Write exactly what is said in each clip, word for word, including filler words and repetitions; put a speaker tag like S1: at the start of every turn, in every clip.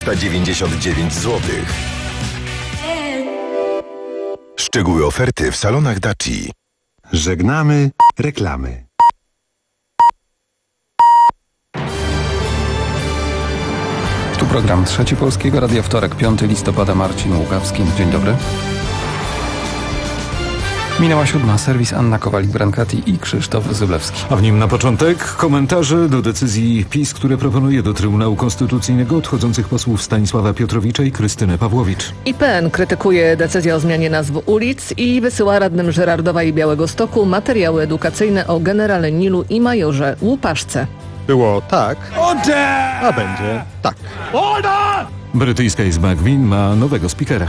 S1: dziewięćdziesiąt dziewięć złotych. Szczegóły oferty w salonach Daci.
S2: Żegnamy reklamy.
S3: Tu program Trzeci Polskiego Radia, wtorek, piątego listopada, Marcin Łukawski. Dzień dobry. Minęła siódma. Serwis Anna Kowalik-Brankati i Krzysztof Zyblewski.
S4: A w nim na początek komentarze do decyzji PiS, które proponuje do Trybunału Konstytucyjnego odchodzących posłów Stanisława Piotrowicza i Krystynę Pawłowicz.
S5: I P N krytykuje decyzję o zmianie nazw ulic i wysyła radnym Żyrardowa i Białegostoku materiały edukacyjne o generale Nilu i majorze Łupaszce.
S6: Było tak, a będzie tak.
S4: Brytyjska Izba Gmin ma nowego spikera.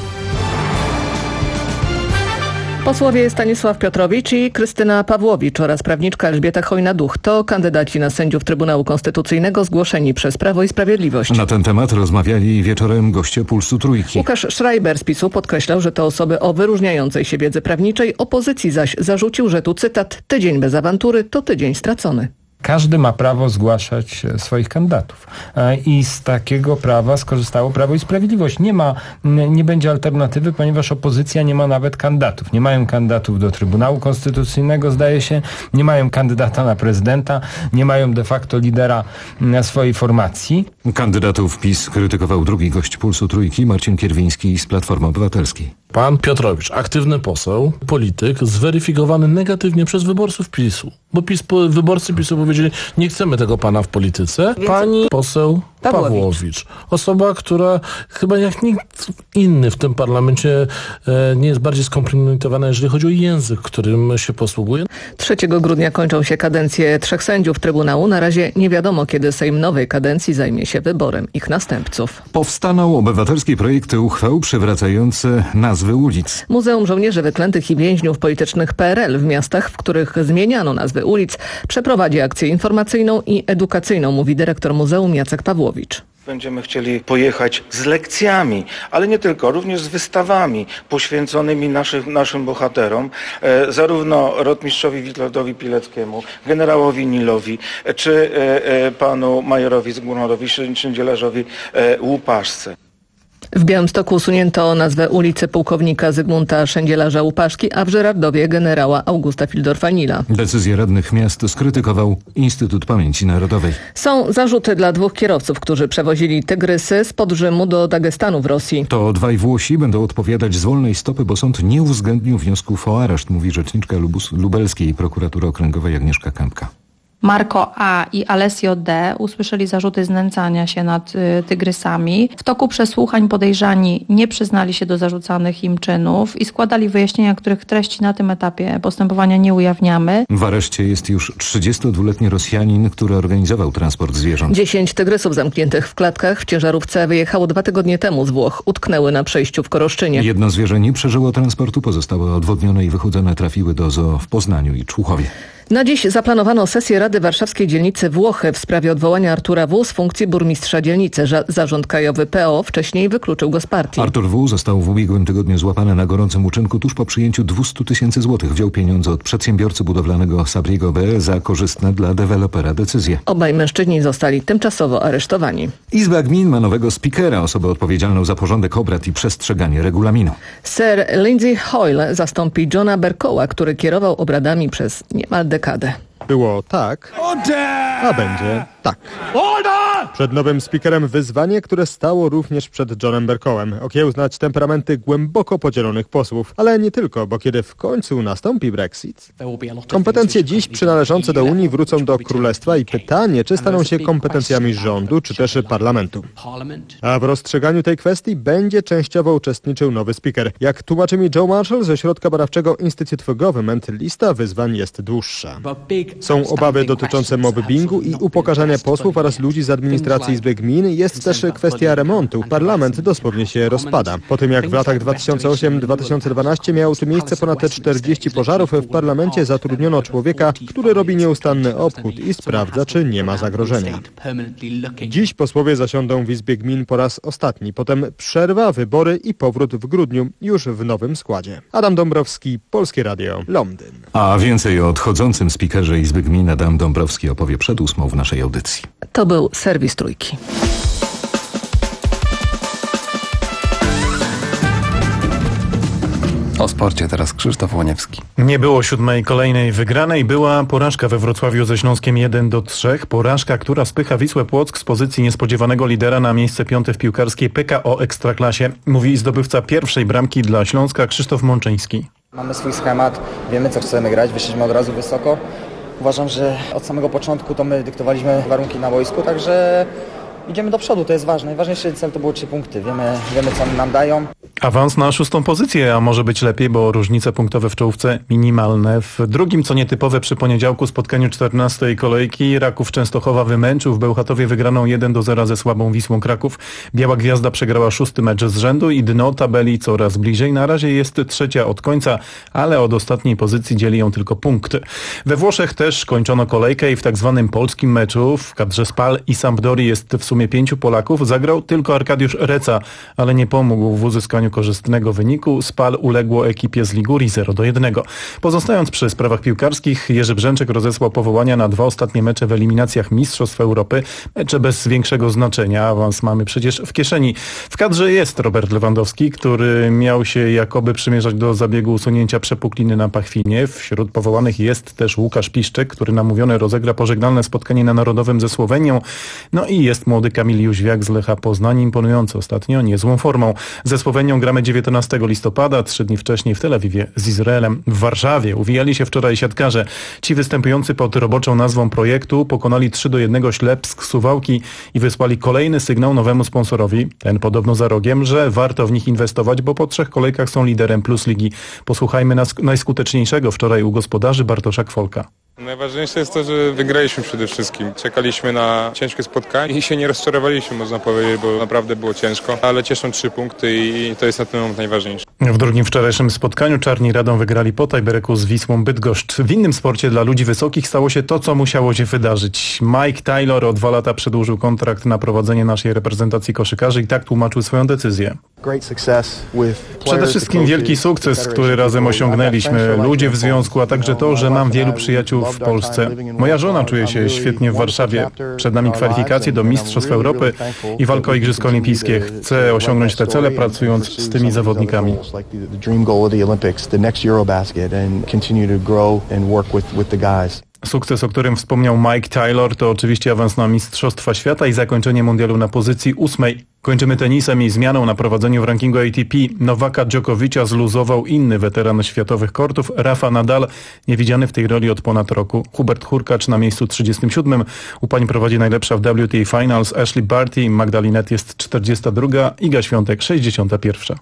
S5: Posłowie Stanisław Piotrowicz i Krystyna Pawłowicz oraz prawniczka Elżbieta Chojna-Duch to kandydaci na sędziów Trybunału Konstytucyjnego zgłoszeni przez Prawo i Sprawiedliwość.
S4: Na ten temat rozmawiali wieczorem goście Pulsu Trójki.
S5: Łukasz Schreiber z PiSu podkreślał, że to osoby o wyróżniającej się wiedzy prawniczej, opozycji zaś zarzucił, że tu cytat: tydzień bez awantury to tydzień stracony.
S7: Każdy ma prawo zgłaszać swoich kandydatów i z takiego prawa skorzystało Prawo i Sprawiedliwość. Nie ma, nie będzie alternatywy, ponieważ opozycja nie ma nawet kandydatów. Nie mają kandydatów do Trybunału Konstytucyjnego, zdaje się, nie mają kandydata na prezydenta, nie mają de facto lidera swojej formacji.
S4: Kandydatów PiS krytykował drugi gość Pulsu Trójki, Marcin Kierwiński z Platformy Obywatelskiej.
S8: Pan Piotrowicz, aktywny poseł, polityk, zweryfikowany negatywnie przez wyborców PiSu. Bo PiS, wyborcy PiSu powiedzieli, nie chcemy tego pana w polityce. Pani poseł Pawłowicz. Pawłowicz. Osoba, która chyba jak nikt inny w tym parlamencie e, nie jest bardziej skompromitowana, jeżeli chodzi o język, którym się posługuje.
S5: trzeciego grudnia kończą się kadencje trzech sędziów Trybunału. Na razie nie wiadomo, kiedy Sejm nowej kadencji zajmie się wyborem ich następców.
S4: Powstaną obywatelskie projekty uchwał przywracające nazwy ulic.
S5: Muzeum Żołnierzy Wyklętych i Więźniów Politycznych P R L w miastach, w których zmieniano nazwy ulic, przeprowadzi akcję informacyjną i edukacyjną, mówi dyrektor muzeum Jacek Pawłowicz.
S9: Będziemy chcieli pojechać z lekcjami, ale nie tylko, również z wystawami poświęconymi naszych, naszym bohaterom, e, zarówno rotmistrzowi Witoldowi Pileckiemu, generałowi Nilowi, e, czy e, e, panu majorowi Zygmuntowi Szyndzielarzowi e, Łupaszce.
S5: W Białymstoku usunięto nazwę ulicy pułkownika Zygmunta Szyndzielarza Łupaszki, a w Żyrardowie generała Augusta Fildorfa-Nila.
S4: Decyzję radnych miast skrytykował Instytut Pamięci Narodowej.
S5: Są zarzuty dla dwóch kierowców, którzy przewozili tygrysy spod Rzymu do Dagestanu w Rosji.
S4: To dwaj Włosi będą odpowiadać z wolnej stopy, bo sąd nie uwzględnił wniosków o areszt, mówi rzeczniczka Lubus- lubelskiej prokuratury okręgowej Agnieszka Kępka.
S10: Marco A. i Alessio D. usłyszeli zarzuty znęcania się nad y, tygrysami. W toku przesłuchań podejrzani nie przyznali się do zarzucanych im czynów i składali wyjaśnienia, których treści na tym etapie postępowania nie ujawniamy.
S4: W areszcie jest już trzydziestodwuletni Rosjanin, który organizował transport zwierząt.
S5: Dziesięć tygrysów zamkniętych w klatkach w ciężarówce wyjechało dwa tygodnie temu z Włoch. Utknęły na przejściu w Koroszczynie.
S4: Jedno zwierzę nie przeżyło transportu, pozostałe odwodnione i wychudzone trafiły do zoo w Poznaniu i Człuchowie.
S5: Na dziś zaplanowano sesję Rady Warszawskiej Dzielnicy Włochy w sprawie odwołania Artura W. z funkcji burmistrza dzielnicy. Zarząd krajowy P O wcześniej wykluczył go z partii.
S4: Artur W. został w ubiegłym tygodniu złapany na gorącym uczynku tuż po przyjęciu dwieście tysięcy złotych. Wziął pieniądze od przedsiębiorcy budowlanego Sabrigo B. za korzystne dla dewelopera decyzje.
S5: Obaj mężczyźni zostali tymczasowo aresztowani.
S4: Izba Gmin ma nowego spikera, osobę odpowiedzialną za porządek obrad i przestrzeganie regulaminu.
S5: Sir Lindsay Hoyle zastąpi Johna Berkoła, który kierował obradami przez niemal dekadę.
S6: Było tak, a będzie tak. Przed nowym speakerem wyzwanie, które stało również przed Johnem Bercołem. Okiełznać temperamenty głęboko podzielonych posłów. Ale nie tylko, bo kiedy w końcu nastąpi Brexit, kompetencje dziś przynależące do Unii wrócą do Królestwa i pytanie, czy staną się kompetencjami rządu, czy też parlamentu. A w rozstrzyganiu tej kwestii będzie częściowo uczestniczył nowy speaker. Jak tłumaczy mi Joe Marshall ze środka badawczego Institute for Government, lista wyzwań jest dłuższa. Są obawy dotyczące mobbingu i upokarzania posłów oraz ludzi z administracji Izby Gmin. Jest też kwestia remontu. Parlament dosłownie się rozpada. Po tym jak w latach dwa tysiące ósmym do dwa tysiące dwunastego miało tu miejsce ponad czterdzieści pożarów, w parlamencie zatrudniono człowieka, który robi nieustanny obchód i sprawdza, czy nie ma zagrożenia. Dziś posłowie zasiądą w Izbie Gmin po raz ostatni. Potem przerwa, wybory i powrót w grudniu, już w nowym składzie. Adam Dąbrowski, Polskie Radio, Londyn.
S4: A więcej o odchodzącym spikerze Izby Gmin Adam Dąbrowski opowie przed ósmą w naszej audycji.
S5: To był serwis Trójki.
S3: sporcie teraz Krzysztof Łoniewski.
S11: Nie było siódmej kolejnej wygranej, była porażka we Wrocławiu ze Śląskiem jeden do trzech. Porażka, która spycha Wisłę Płock z pozycji niespodziewanego lidera na miejsce piąte w piłkarskiej P K O Ekstraklasie. Mówi zdobywca pierwszej bramki dla Śląska Krzysztof Mączyński.
S12: Mamy swój schemat, wiemy co chcemy grać, wyszliśmy od razu wysoko. Uważam, że od samego początku to my dyktowaliśmy warunki na boisku, także idziemy do przodu, to jest ważne. Najważniejszy cel to było trzy punkty, wiemy, wiemy co nam dają.
S11: Awans na szóstą pozycję, a może być lepiej, bo różnice punktowe w czołówce minimalne. W drugim, co nietypowe przy poniedziałku, spotkaniu czternastej kolejki Raków Częstochowa wymęczył. W Bełchatowie wygraną jeden do zera ze słabą Wisłą Kraków. Biała Gwiazda przegrała szósty mecz z rzędu i dno tabeli coraz bliżej. Na razie jest trzecia od końca, ale od ostatniej pozycji dzieli ją tylko punkt. We Włoszech też kończono kolejkę i w tak zwanym polskim meczu w kadrze Spal i Sampdorii jest w sumie pięciu Polaków. Zagrał tylko Arkadiusz Reca, ale nie pomógł w uzyskaniu korzystnego wyniku. Spal uległo ekipie z Ligurii zero do jednego. Pozostając przy sprawach piłkarskich, Jerzy Brzęczek rozesłał powołania na dwa ostatnie mecze w eliminacjach Mistrzostw Europy. Mecze bez większego znaczenia. Awans mamy przecież w kieszeni. W kadrze jest Robert Lewandowski, który miał się jakoby przymierzać do zabiegu usunięcia przepukliny na pachwinie. Wśród powołanych jest też Łukasz Piszczek, który namówiony rozegra pożegnalne spotkanie na Narodowym ze Słowenią. No i jest młody Kamil Jóźwiak z Lecha Poznań, imponujący ostatnio niezłą formą. Ze Słowenią gramy dziewiętnastego listopada, trzy dni wcześniej w Tel Awiwie z Izraelem. W Warszawie uwijali się wczoraj siatkarze. Ci występujący pod roboczą nazwą projektu pokonali trzy do jednego Ślepsk Suwałki i wysłali kolejny sygnał nowemu sponsorowi, ten podobno za rogiem, że warto w nich inwestować, bo po trzech kolejkach są liderem Plus Ligi. Posłuchajmy nas najskuteczniejszego wczoraj u gospodarzy Bartosza Kwolka.
S13: Najważniejsze jest to, że wygraliśmy przede wszystkim. Czekaliśmy na ciężkie spotkanie i się nie rozczarowaliśmy, można powiedzieć, bo naprawdę było ciężko, ale cieszą trzy punkty i to jest na ten moment najważniejsze.
S11: W drugim wczorajszym spotkaniu Czarni Radą wygrali po tiebreaku z Wisłą Bydgoszcz. W innym sporcie dla ludzi wysokich stało się to, co musiało się wydarzyć. Mike Taylor o dwa lata przedłużył kontrakt na prowadzenie naszej reprezentacji koszykarzy i tak tłumaczył swoją decyzję. Przede wszystkim wielki sukces, który razem osiągnęliśmy, ludzie w związku, a także to, że mam wielu przyjaciół w Polsce. Moja żona czuje się świetnie w Warszawie. Przed nami kwalifikacje do Mistrzostw Europy i walka o Igrzyska Olimpijskie. Chcę osiągnąć te cele, pracując z tymi zawodnikami. Sukces, o którym wspomniał Mike Taylor, to oczywiście awans na Mistrzostwa Świata i zakończenie mundialu na pozycji ósmej. Kończymy tenisem i zmianą na prowadzeniu w rankingu A T P. Nowaka Dżokowicza zluzował inny weteran światowych kortów, Rafa Nadal, niewidziany w tej roli od ponad roku. Hubert Hurkacz na miejscu trzydziestym siódmym. U pań prowadzi najlepsza w W T A Finals Ashley Barty, Magdalinet jest czterdziesta druga, Iga Świątek sześćdziesiąta pierwsza.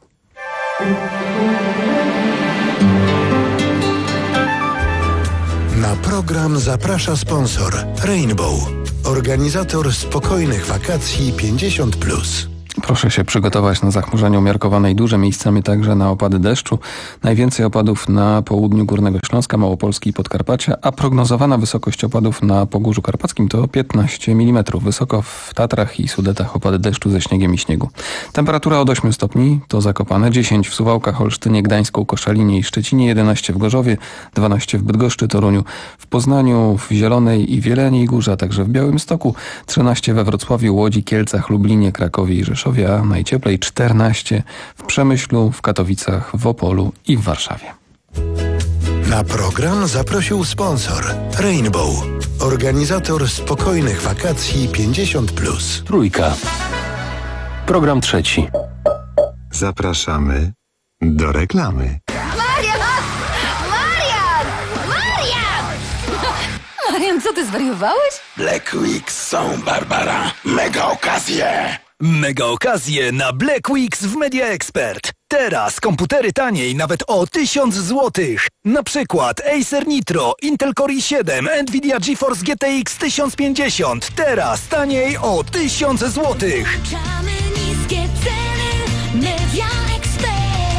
S1: Na program zaprasza sponsor Rainbow, organizator spokojnych wakacji pięćdziesiąt plus.
S3: Proszę się przygotować na zachmurzenie umiarkowane i duże, miejscami także na opady deszczu. Najwięcej opadów na południu Górnego Śląska, Małopolski i Podkarpacia, a prognozowana wysokość opadów na Pogórzu Karpackim to piętnaście milimetrów. Wysoko w Tatrach i Sudetach opady deszczu ze śniegiem i śniegu. Temperatura od ośmiu stopni to Zakopane, dziesięć w Suwałkach, Olsztynie, Gdańsku, Koszalinie i Szczecinie, jedenaście w Gorzowie, dwanaście w Bydgoszczy, Toruniu, w Poznaniu, w Zielonej i Wieleniej Górze, a także w Białymstoku, trzynaście we Wrocławiu, Łodzi, Kielcach, Lublinie, Krakowie i Rzeszowie, a najcieplej czternaście w Przemyślu, w Katowicach, w Opolu i w Warszawie.
S1: Na program zaprosił sponsor Rainbow, organizator spokojnych wakacji pięćdziesiąt plus.
S2: Trójka. Program trzeci. Zapraszamy do reklamy.
S14: Marian! Marian! Marian! Marian, co ty zwariowałeś?
S15: Black Weeks są, Barbara. Mega okazje!
S16: Mega okazje na Black Weeks w Media Expert. Teraz komputery taniej nawet o tysiąc złotych. Na przykład Acer Nitro, Intel Core i siedem, Nvidia GeForce G T X tysiąc pięćdziesiąt. Teraz taniej o tysiąc złotych.
S14: Niskie ceny Media Expert.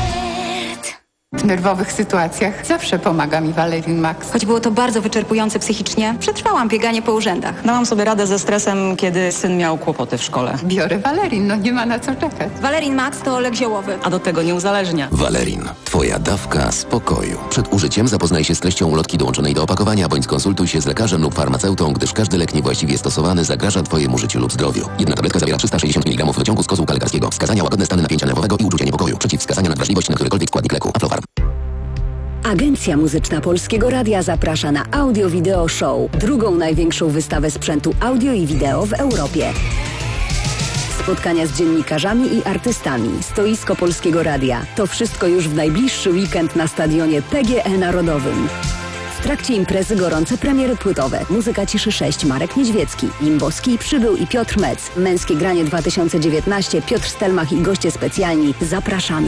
S17: W nerwowych sytuacjach zawsze pomaga mi Valerin Max.
S18: Choć było to bardzo wyczerpujące psychicznie, przetrwałam bieganie po urzędach.
S19: Dałam sobie radę ze stresem, kiedy syn miał kłopoty w szkole.
S17: Biorę Valerin, no nie ma na co czekać.
S18: Valerin Max to lek ziołowy.
S19: A do tego nie uzależnia.
S20: Valerin. Twoja dawka spokoju. Przed użyciem zapoznaj się z treścią ulotki dołączonej do opakowania, bądź skonsultuj się z lekarzem lub farmaceutą, gdyż każdy lek niewłaściwie stosowany zagraża Twojemu życiu lub zdrowiu. Jedna tabletka zawiera trzysta sześćdziesiąt miligramów wyciągu z kozłka lekarskiego. Wskazania: łagodne stany napięcia nerwowego i uczucie niepokoju. Przeciwwskazania: nadwrażliwość na którykolwiek składnik leku. Aflofarm.
S21: Agencja Muzyczna Polskiego Radia zaprasza na Audio Video Show, drugą największą wystawę sprzętu audio i wideo w Europie. Spotkania z dziennikarzami i artystami, stoisko Polskiego Radia. To wszystko już w najbliższy weekend na stadionie P G E Narodowym. W trakcie imprezy gorące premiery płytowe. Muzyka Ciszy sześć, Marek Niedźwiecki, Limbowski, Przybył i Piotr Mec. Męskie granie dwa tysiące dziewiętnaście, Piotr Stelmach i goście specjalni. Zapraszamy.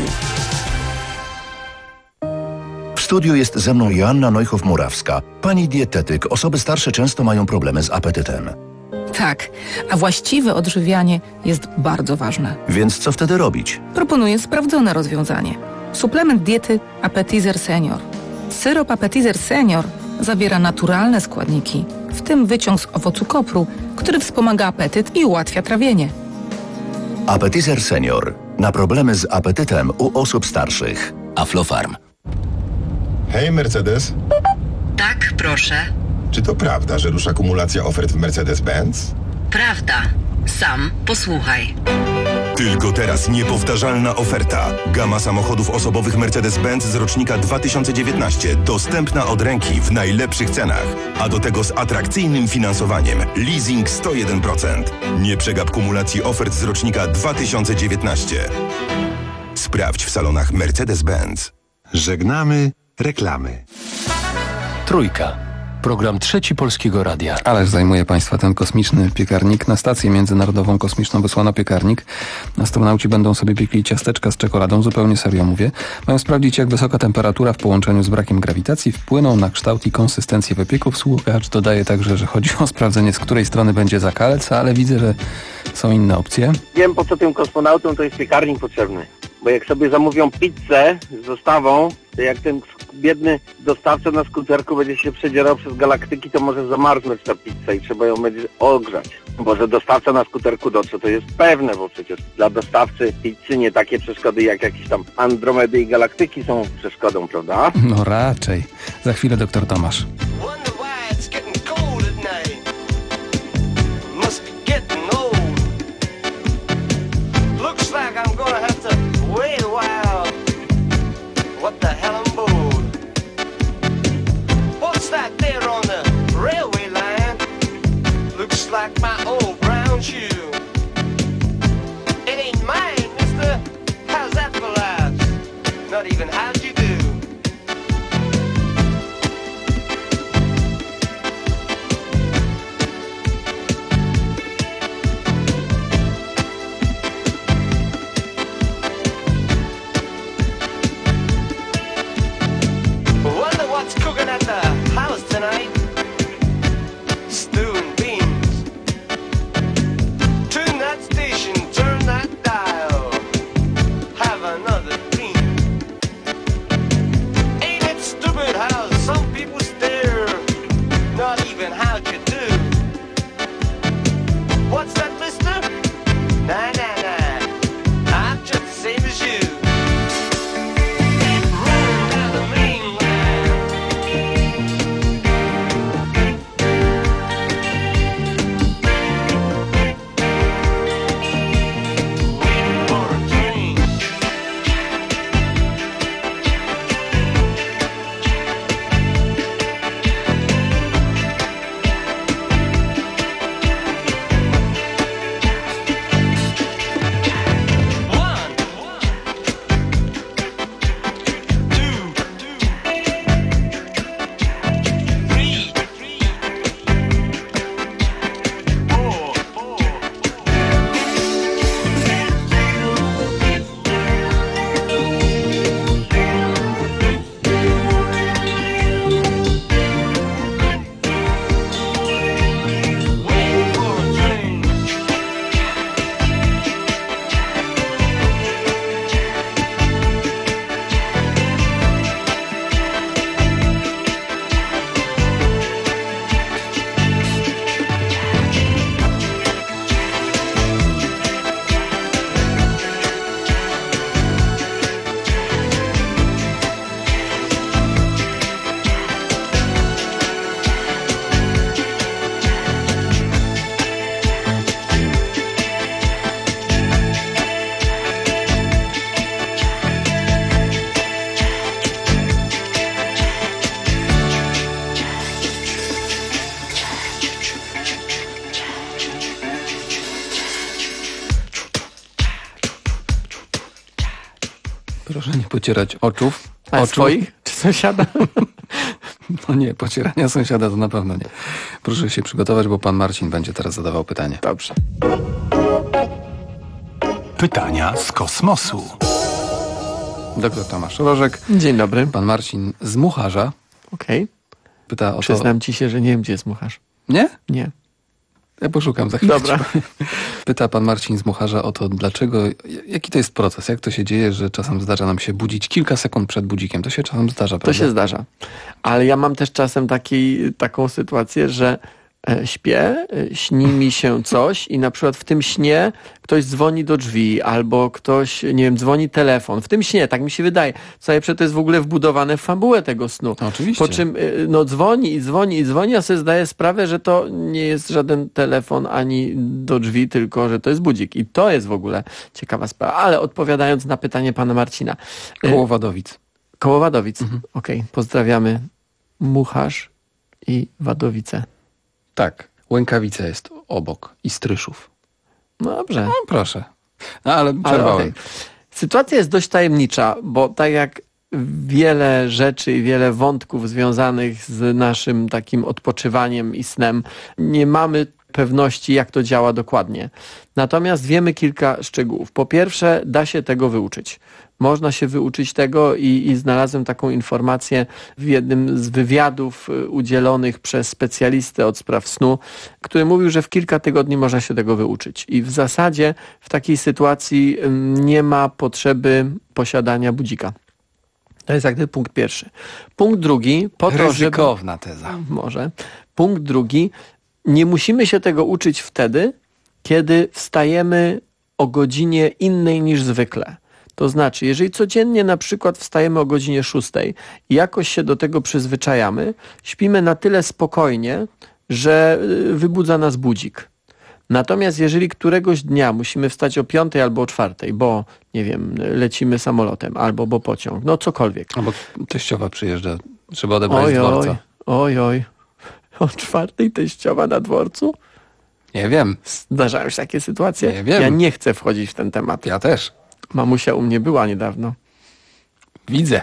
S22: W studiu jest ze mną Joanna Neuchow-Murawska. Pani dietetyk, osoby starsze często mają problemy z apetytem.
S23: Tak, a właściwe odżywianie jest bardzo ważne.
S22: Więc co wtedy robić?
S23: Proponuję sprawdzone rozwiązanie. Suplement diety Appetizer Senior. Syrop Appetizer Senior zawiera naturalne składniki, w tym wyciąg z owocu kopru, który wspomaga apetyt i ułatwia trawienie.
S22: Appetizer Senior. Na problemy z apetytem u osób starszych. Aflofarm.
S24: Hej, Mercedes.
S25: Tak, proszę.
S24: Czy to prawda, że rusza kumulacja ofert w Mercedes-Benz?
S25: Prawda. Sam posłuchaj.
S24: Tylko teraz niepowtarzalna oferta. Gama samochodów osobowych Mercedes-Benz z rocznika dwa tysiące dziewiętnaście. Dostępna od ręki w najlepszych cenach. A do tego z atrakcyjnym finansowaniem. Leasing sto jeden procent. Nie przegap kumulacji ofert z rocznika dwa tysiące dziewiętnaście. Sprawdź w salonach Mercedes-Benz.
S2: Żegnamy reklamy.
S26: Trójka. Program Trzeci Polskiego Radia.
S3: Ależ zajmuje Państwa ten kosmiczny piekarnik. Na stację międzynarodową kosmiczną wysłano piekarnik. Astronauci będą sobie piekli ciasteczka z czekoladą, zupełnie serio mówię. Mają sprawdzić, jak wysoka temperatura w połączeniu z brakiem grawitacji wpłyną na kształt i konsystencję wypieków. Słuchacz dodaje także, że chodzi o sprawdzenie, z której strony będzie zakalec, ale widzę, że są inne opcje.
S27: Wiem, po co tym kosmonautom to jest piekarnik potrzebny. Bo jak sobie zamówią pizzę z dostawą, to jak ten biedny dostawca na skuterku będzie się przedzierał przez galaktyki, to może zamarznąć ta pizza i trzeba ją będzie ogrzać. Bo że dostawca na skuterku dotrze, to jest pewne, bo przecież dla dostawcy pizzy nie takie przeszkody jak jakieś tam Andromedy i galaktyki są przeszkodą, prawda?
S3: No raczej. Za chwilę doktor Tomasz.
S28: What the hell I'm bored? What's that there on the railway line? Looks like my old brown shoe. It ain't mine, mister. How's that for laughs? Not even how'd you do? Cooking at the house tonight. Stew and beans. Tune that station, turn that dial. Have another dream.
S3: Proszę nie pocierać oczów.
S4: A
S3: oczu.
S4: swoich? Czy sąsiada?
S3: No nie, pocierania sąsiada to na pewno nie. Proszę się przygotować, bo pan Marcin będzie teraz zadawał pytanie.
S4: Dobrze.
S5: Pytania z kosmosu.
S3: Doktor Tomasz Rożek.
S4: Dzień dobry.
S3: Pan Marcin z Mucharza.
S4: Okej. Okay.
S3: Pyta o to...
S4: Przyznam ci się, że nie wiem, gdzie jest Mucharz.
S3: Nie?
S4: Nie.
S3: Ja poszukam za chwilę.
S4: Dobra.
S3: Pyta pan Marcin z Mucharza o to, dlaczego, jaki to jest proces, jak to się dzieje, że czasem zdarza nam się budzić kilka sekund przed budzikiem. To się czasem zdarza, prawda?
S4: To się zdarza. Ale ja mam też czasem taki, taką sytuację, że śpię, śni mi się coś i na przykład w tym śnie ktoś dzwoni do drzwi albo ktoś, nie wiem, dzwoni telefon. W tym śnie, tak mi się wydaje. Co najlepsze, to jest w ogóle wbudowane w fabułę tego snu.
S3: No, oczywiście.
S4: Po czym no, dzwoni i dzwoni i dzwoni, a sobie zdaję sprawę, że to nie jest żaden telefon ani do drzwi, tylko że to jest budzik. I to jest w ogóle ciekawa sprawa. Ale odpowiadając na pytanie pana Marcina.
S3: Koło Wadowic.
S4: Koło Wadowic.
S3: Mhm.
S4: Okej, okay. Pozdrawiamy Mucharz i Wadowice.
S3: Tak, Łękawica jest obok i Stryszów.
S4: No dobrze.
S3: No proszę. No ale przerwałem. Ale, okay.
S4: Sytuacja jest dość tajemnicza, bo tak jak wiele rzeczy i wiele wątków związanych z naszym takim odpoczywaniem i snem, nie mamy pewności, jak to działa dokładnie. Natomiast wiemy kilka szczegółów. Po pierwsze, da się tego wyuczyć. Można się wyuczyć tego i, i znalazłem taką informację w jednym z wywiadów udzielonych przez specjalistę od spraw snu, który mówił, że w kilka tygodni można się tego wyuczyć. I w zasadzie w takiej sytuacji nie ma potrzeby posiadania budzika. To jest jak gdyby punkt pierwszy. Punkt drugi, po to, żeby...
S3: Ryzykowna teza.
S4: Może. Punkt drugi, nie musimy się tego uczyć wtedy, kiedy wstajemy o godzinie innej niż zwykle. To znaczy, jeżeli codziennie na przykład wstajemy o godzinie szóstej i jakoś się do tego przyzwyczajamy, śpimy na tyle spokojnie, że wybudza nas budzik. Natomiast jeżeli któregoś dnia musimy wstać o piątej albo o czwartej, bo, nie wiem, lecimy samolotem, albo bo pociąg, no cokolwiek.
S3: Albo teściowa przyjeżdża, trzeba odebrać oj, z dworca.
S4: Oj, oj, o czwartej teściowa na dworcu?
S3: Nie wiem.
S4: Zdarzają się takie sytuacje?
S3: Nie wiem.
S4: Ja nie chcę wchodzić w ten temat.
S3: Ja też.
S4: Mamusia u mnie była niedawno.
S3: Widzę.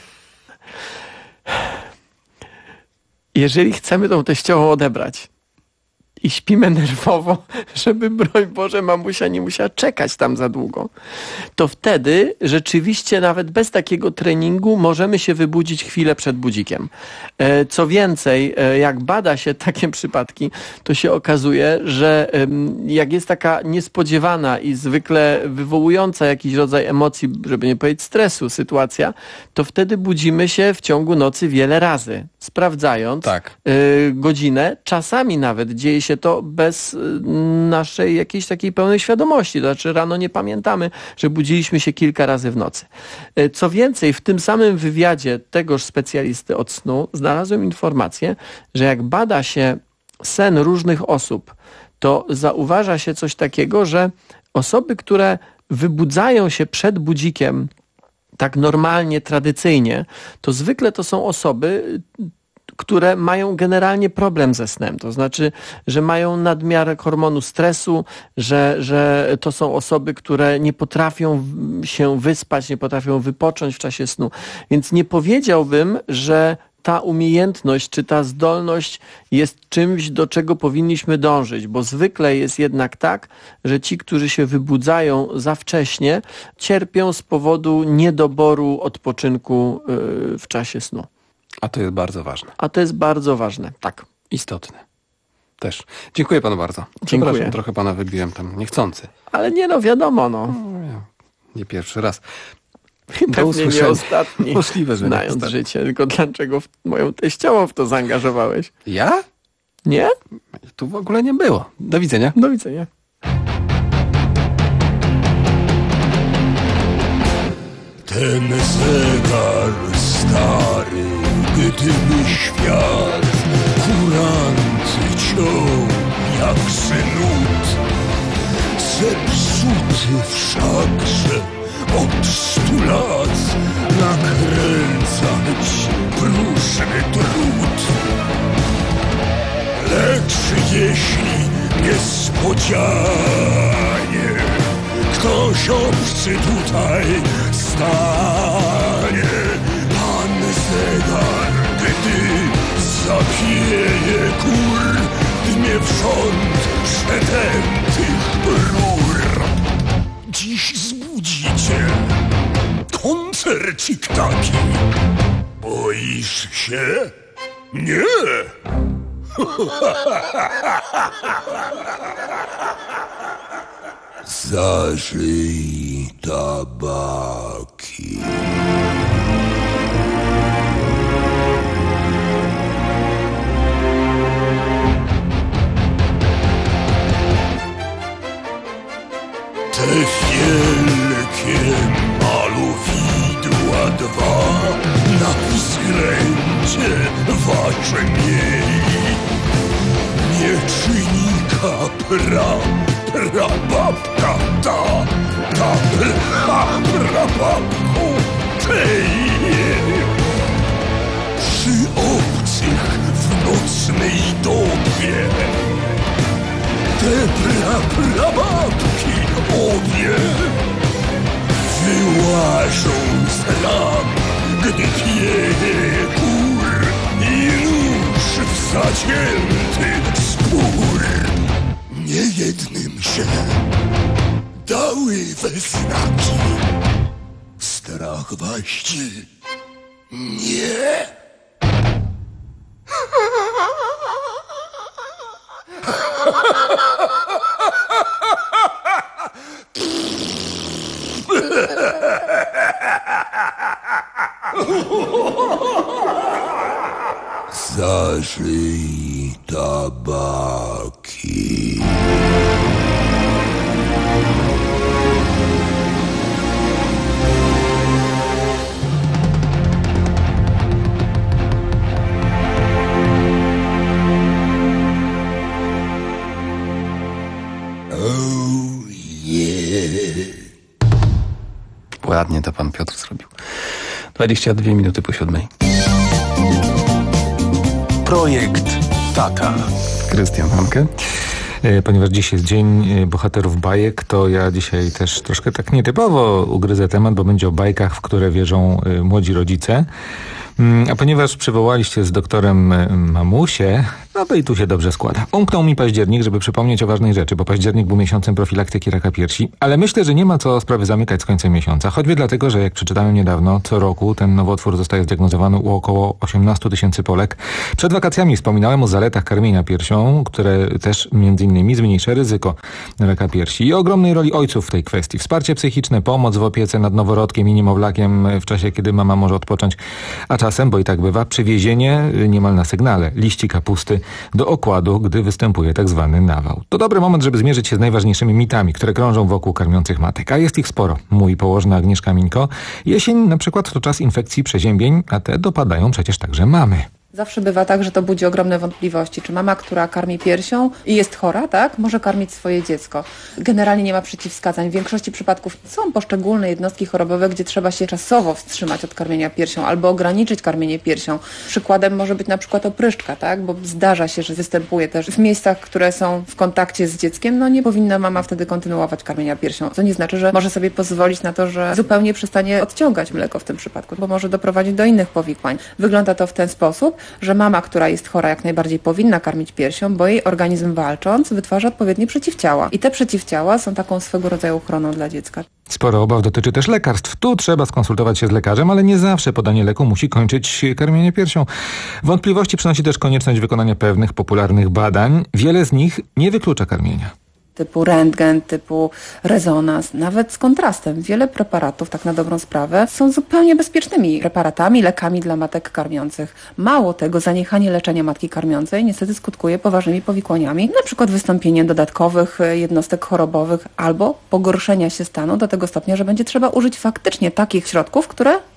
S4: Jeżeli chcemy tą teściową odebrać i śpimy nerwowo, żeby, broń Boże, mamusia nie musiała czekać tam za długo, to wtedy rzeczywiście nawet bez takiego treningu możemy się wybudzić chwilę przed budzikiem. Co więcej, jak bada się takie przypadki, to się okazuje, że jak jest taka niespodziewana i zwykle wywołująca jakiś rodzaj emocji, żeby nie powiedzieć stresu, sytuacja, to wtedy budzimy się w ciągu nocy wiele razy, sprawdzając
S3: tak.
S4: godzinę. Czasami nawet dzieje się to bez naszej jakiejś takiej pełnej świadomości. To znaczy rano nie pamiętamy, że budziliśmy się kilka razy w nocy. Co więcej, w tym samym wywiadzie tegoż specjalisty od snu znalazłem informację, że jak bada się sen różnych osób, to zauważa się coś takiego, że osoby, które wybudzają się przed budzikiem tak normalnie, tradycyjnie, to zwykle to są osoby, które mają generalnie problem ze snem. To znaczy, że mają nadmiar hormonu stresu, że, że to są osoby, które nie potrafią się wyspać, nie potrafią wypocząć w czasie snu. Więc nie powiedziałbym, że ta umiejętność czy ta zdolność jest czymś, do czego powinniśmy dążyć, bo zwykle jest jednak tak, że ci, którzy się wybudzają za wcześnie, cierpią z powodu niedoboru odpoczynku w czasie snu.
S3: A to jest bardzo ważne.
S4: A to jest bardzo ważne, tak.
S3: Istotne. Też. Dziękuję panu bardzo.
S4: Dziękuję.
S3: Trochę pana wybiłem tam niechcący.
S4: Ale nie no, wiadomo, no.
S3: no nie pierwszy raz.
S4: Pewnie nie ostatni.
S3: Możliwe, że
S4: znając
S3: nie
S4: życie. Tylko dlaczego w moją teściową w to zaangażowałeś?
S3: Ja?
S4: Nie?
S3: Tu w ogóle nie było. Do widzenia.
S4: Do widzenia.
S15: Ten zegar stary, gdyby świat kuranty ciął jak synut, zepsuty wszakże od stu lat nakręcać próżny trud. Lecz jeśli niespodzianie ktoś
S6: ktoś obcy tutaj stanie. Pan zegar, gdy zapieje kur, dnie wrząd przetętych rur. Dziś zbudzicie koncercik taki. Boisz się? Nie! Zażyj tabaki. Te wielkie malowidła dwa na względzie wasze mieli. Nie czynika pra, prababka ta, ta pra, prababką tej. Przy obcych w nocnej dobie te pra, prababki obie wyłażą z lam, gdy pieje kur i nóż w zacięty spór. Niejednym się dały we znaki. Strach waści nie. Zażyj tabaki. Oh yeah.
S3: Ładnie to pan Piotr zrobił. dwadzieścia dwie minuty po siódmej.
S5: Projekt Tata.
S3: Krystian Hanke.
S7: Ponieważ dziś jest Dzień Bohaterów Bajek, to ja dzisiaj też troszkę tak nietypowo ugryzę temat, bo będzie o bajkach, w które wierzą młodzi rodzice. A ponieważ przywołaliście z doktorem mamusię, no to i tu się dobrze składa. Umknął mi październik, żeby przypomnieć o ważnej rzeczy, bo październik był miesiącem profilaktyki raka piersi, ale myślę, że nie ma co sprawy zamykać z końcem miesiąca, choćby dlatego, że jak przeczytałem niedawno, co roku ten nowotwór zostaje zdiagnozowany u około osiemnastu tysięcy Polek. Przed wakacjami wspominałem o zaletach karmienia piersią, które też między innymi zmniejsza ryzyko raka piersi i o ogromnej roli ojców w tej kwestii. Wsparcie psychiczne, pomoc w opiece nad noworodkiem i niemowlakiem w czasie, kiedy mama może odpocząć, a czasem, bo i tak bywa, przywiezienie niemal na sygnale liści kapusty do okładu, gdy występuje tak zwany nawał. To dobry moment, żeby zmierzyć się z najważniejszymi mitami, które krążą wokół karmiących matek, a jest ich sporo. Mówi położna Agnieszka Mińko. Jesień na przykład to czas infekcji przeziębień, a te dopadają przecież także mamy.
S8: Zawsze bywa tak, że to budzi ogromne wątpliwości. Czy mama, która karmi piersią i jest chora, tak, może karmić swoje dziecko? Generalnie nie ma przeciwwskazań. W większości przypadków są poszczególne jednostki chorobowe, gdzie trzeba się czasowo wstrzymać od karmienia piersią albo ograniczyć karmienie piersią. Przykładem może być na przykład opryszczka, tak, bo zdarza się, że występuje też w miejscach, które są w kontakcie z dzieckiem. No nie powinna mama wtedy kontynuować karmienia piersią. To nie znaczy, że może sobie pozwolić na to, że zupełnie przestanie odciągać mleko w tym przypadku, bo może doprowadzić do innych powikłań. Wygląda to w ten sposób, że mama, która jest chora, jak najbardziej powinna karmić piersią, bo jej organizm walcząc wytwarza odpowiednie przeciwciała. I te przeciwciała są taką swego rodzaju ochroną dla dziecka.
S7: Sporo obaw dotyczy też lekarstw. Tu trzeba skonsultować się z lekarzem, ale nie zawsze podanie leku musi kończyć karmienie piersią. Wątpliwości przynosi też konieczność wykonania pewnych popularnych badań. Wiele z nich nie wyklucza karmienia.
S8: Typu rentgen, typu rezonans, nawet z kontrastem. Wiele preparatów, tak na dobrą sprawę, są zupełnie bezpiecznymi preparatami, lekami dla matek karmiących. Mało tego, zaniechanie leczenia matki karmiącej niestety skutkuje poważnymi powikłaniami, na przykład wystąpieniem dodatkowych jednostek chorobowych albo pogorszenia się stanu do tego stopnia, że będzie trzeba użyć faktycznie takich środków, które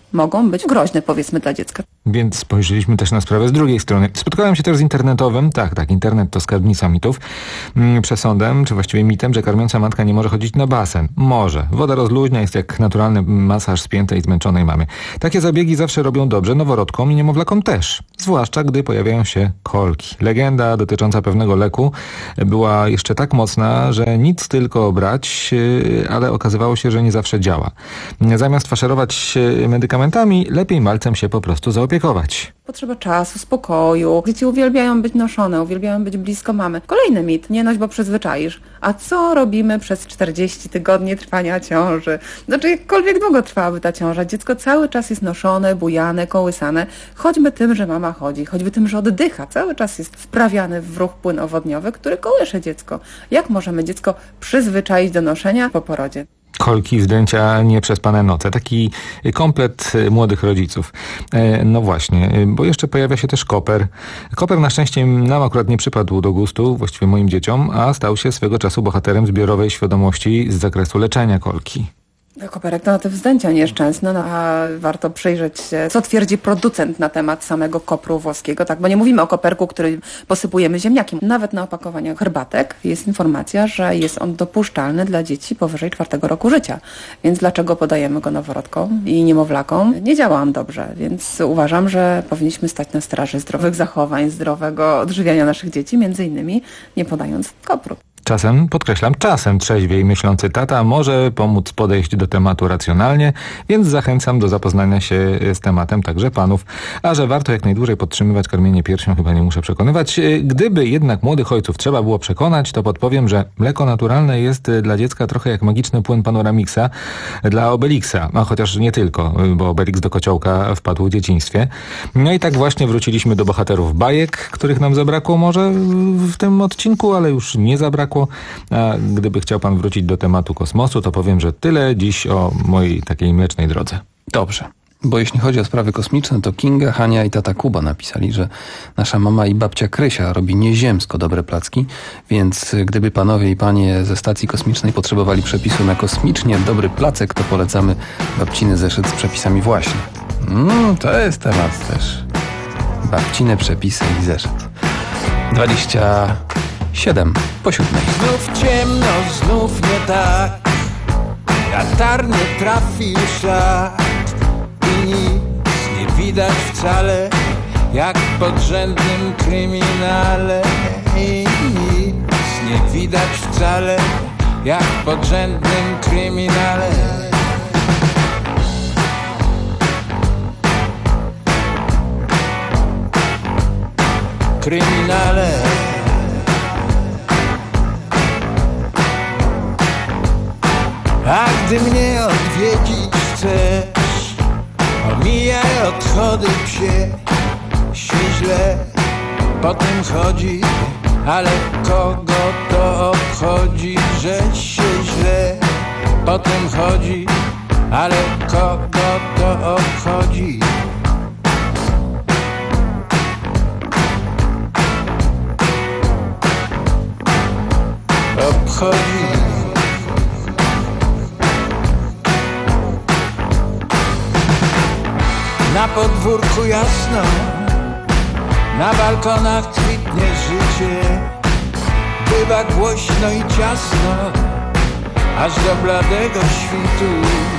S8: mogą być groźne, powiedzmy, dla dziecka.
S7: Więc spojrzeliśmy też na sprawę z drugiej strony. Spotkałem się też z internetowym, tak, tak, internet to skarbnica mitów, mm, przesądem, czy właściwie mitem, że karmiąca matka nie może chodzić na basen. Może. Woda rozluźnia, jest jak naturalny masaż spiętej i zmęczonej mamy. Takie zabiegi zawsze robią dobrze noworodkom i niemowlakom też. Zwłaszcza, gdy pojawiają się kolki. Legenda dotycząca pewnego leku była jeszcze tak mocna, że nic tylko brać, ale okazywało się, że nie zawsze działa. Zamiast faszerować medykamentami, lepiej malcem się po prostu zaopiekować.
S8: Potrzeba czasu, spokoju. Dzieci uwielbiają być noszone, uwielbiają być blisko mamy. Kolejny mit. Nie noś, bo przyzwyczaisz. A co robimy przez czterdzieści tygodni trwania ciąży? Znaczy, jakkolwiek długo trwałaby ta ciąża, dziecko cały czas jest noszone, bujane, kołysane. Choćby tym, że mama chodzi, choćby tym, że oddycha. Cały czas jest wprawiany w ruch płyn owodniowy, który kołysze dziecko. Jak możemy dziecko przyzwyczaić do noszenia po porodzie?
S7: Kolki, wzdęcia, nieprzespane noce. Taki komplet młodych rodziców. No właśnie, bo jeszcze pojawia się też koper. Koper na szczęście nam akurat nie przypadł do gustu, właściwie moim dzieciom, a stał się swego czasu bohaterem zbiorowej świadomości z zakresu leczenia kolki.
S8: Koperek to na te wzdęcia nieszczęsne, no, a warto przyjrzeć się, co twierdzi producent na temat samego kopru włoskiego, tak, bo nie mówimy o koperku, który posypujemy ziemniakiem. Nawet na opakowaniach herbatek jest informacja, że jest on dopuszczalny dla dzieci powyżej czwartego roku życia. Więc dlaczego podajemy go noworodkom i niemowlakom? Nie działa on dobrze, więc uważam, że powinniśmy stać na straży zdrowych zachowań, zdrowego odżywiania naszych dzieci, między innymi nie podając kopru.
S7: Czasem, podkreślam, czasem trzeźwiej myślący tata może pomóc podejść do tematu racjonalnie, więc zachęcam do zapoznania się z tematem także panów. A że warto jak najdłużej podtrzymywać karmienie piersią, chyba nie muszę przekonywać. Gdyby jednak młodych ojców trzeba było przekonać, to podpowiem, że mleko naturalne jest dla dziecka trochę jak magiczny płyn Panoramixa dla Obelixa. A chociaż nie tylko, bo Obelix do kociołka wpadł w dzieciństwie. No i tak właśnie wróciliśmy do bohaterów bajek, których nam zabrakło może w tym odcinku, ale już nie zabrakło. A gdyby chciał pan wrócić do tematu kosmosu, to powiem, że tyle dziś o mojej takiej mlecznej drodze.
S3: Dobrze. Bo jeśli chodzi o sprawy kosmiczne, to Kinga, Hania i tata Kuba napisali, że nasza mama i babcia Krysia robi nieziemsko dobre placki, więc gdyby panowie i panie ze stacji kosmicznej potrzebowali przepisu na kosmicznie dobry placek, to polecamy babciny zeszyt z przepisami właśnie. Mm, to jest temat też. Babcine przepisy i zeszyt. dwadzieścia siedem po siódmej.
S6: Znów ciemno, znów nie tak. Latarnie trafi szat i nic nie widać wcale, jak w podrzędnym kryminale. I nic nie widać wcale, jak w podrzędnym kryminale. Kryminale. A gdy mnie odwiedzić chcesz, omijaj odchody psie, się źle po tym chodzi, ale kogo to obchodzi, że się źle po tym chodzi, ale kogo to obchodzi. Obchodzi. Na podwórku jasno, na balkonach kwitnie życie. Bywa głośno i ciasno, aż do bladego świtu.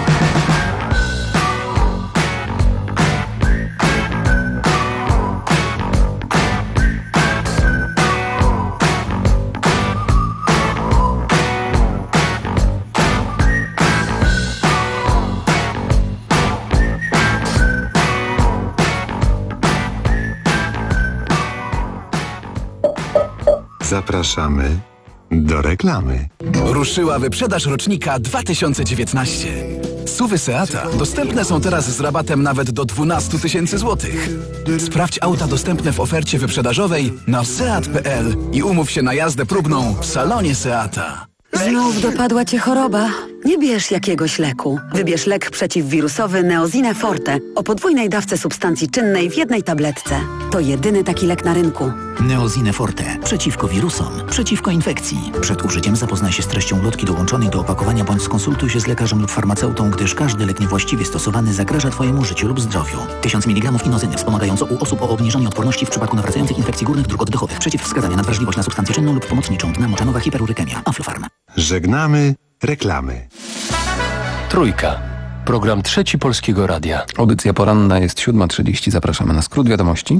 S2: Zapraszamy do reklamy.
S5: Ruszyła wyprzedaż rocznika dwa tysiące dziewiętnaście. SUVy Seata dostępne są teraz z rabatem nawet do dwanaście tysięcy złotych. Sprawdź auta dostępne w ofercie wyprzedażowej na seat kropka p l i umów się na jazdę próbną w salonie Seata.
S21: Znów dopadła cię choroba? Nie bierz jakiegoś leku. Wybierz lek przeciwwirusowy Neosine Forte o podwójnej dawce substancji czynnej w jednej tabletce. To jedyny taki lek na rynku.
S1: Neozine Forte. Przeciwko wirusom. Przeciwko infekcji. Przed użyciem zapoznaj się z treścią ulotki dołączonej do opakowania bądź skonsultuj się z lekarzem lub farmaceutą, gdyż każdy lek niewłaściwie stosowany zagraża Twojemu życiu lub zdrowiu. tysiąc miligramów inozyny wspomagająco u osób o obniżonej odporności w przypadku nawracających infekcji górnych dróg oddechowych. Przeciwwskazania na wrażliwość na substancję czynną lub pomocniczą. Dna moczanowa hiperurykemia. Aflofarm.
S2: Żegnamy reklamy.
S26: Trójka. Program Trzeci Polskiego Radia.
S3: Audycja poranna jest siódma trzydzieści. Zapraszamy na skrót wiadomości.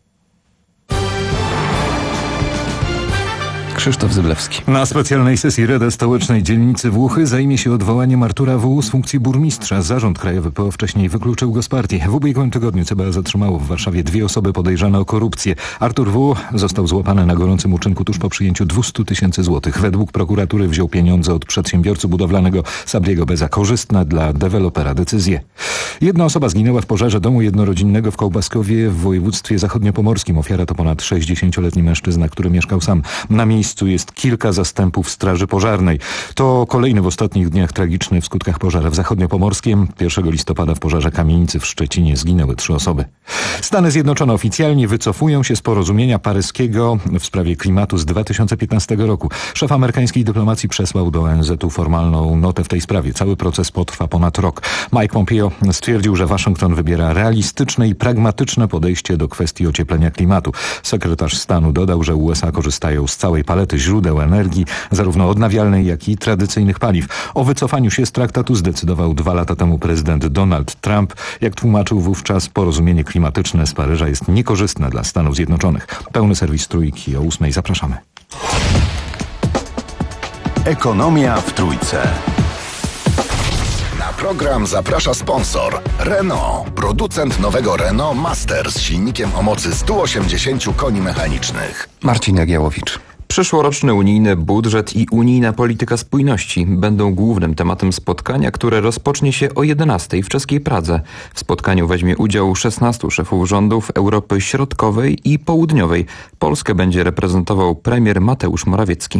S3: Krzysztof Zyblewski.
S9: Na specjalnej sesji Rada Stołecznej Dzielnicy Włóchy zajmie się odwołaniem Artura W. z funkcji burmistrza. Zarząd Krajowy P O wcześniej wykluczył go z partii. W ubiegłym tygodniu C B A zatrzymało w Warszawie dwie osoby podejrzane o korupcję. Artur W. został złapany na gorącym uczynku tuż po przyjęciu dwieście tysięcy złotych. Według prokuratury wziął pieniądze od przedsiębiorcy budowlanego Sabriego B. za korzystne dla dewelopera decyzje. Jedna osoba zginęła w pożarze domu jednorodzinnego w Kołbaskowie w województwie zachodniopomorskim. Ofiara to ponad sześćdziesięcioletni mężczyzna, który mieszkał sam. Na miejscu jest kilka zastępów straży pożarnej. To kolejny w ostatnich dniach tragiczny w skutkach pożar w Zachodniopomorskiem. pierwszego listopada w pożarze kamienicy w Szczecinie zginęły trzy osoby. Stany Zjednoczone oficjalnie wycofują się z porozumienia paryskiego w sprawie klimatu z dwa tysiące piętnastego roku. Szef amerykańskiej dyplomacji przesłał do O N Z u formalną notę w tej sprawie. Cały proces potrwa ponad rok. Mike Pompeo stwierdził, że Waszyngton wybiera realistyczne i pragmatyczne podejście do kwestii ocieplenia klimatu. Sekretarz stanu dodał, że U S A korzystają z całej palety źródeł energii, zarówno odnawialnej, jak i tradycyjnych paliw. O wycofaniu się z traktatu zdecydował dwa lata temu prezydent Donald Trump. Jak tłumaczył wówczas, porozumienie klimatyczne z Paryża jest niekorzystne dla Stanów Zjednoczonych. Pełny serwis Trójki o ósmej. Zapraszamy.
S10: Ekonomia w Trójce. Na program zaprasza sponsor Renault, producent nowego Renault Master z silnikiem o mocy sto osiemdziesiąt koni mechanicznych.
S3: Marcin Jagiełowicz.
S11: Przyszłoroczny unijny budżet i unijna polityka spójności będą głównym tematem spotkania, które rozpocznie się o jedenastej w czeskiej Pradze. W spotkaniu weźmie udział szesnastu szefów rządów Europy Środkowej i Południowej. Polskę będzie reprezentował premier Mateusz Morawiecki.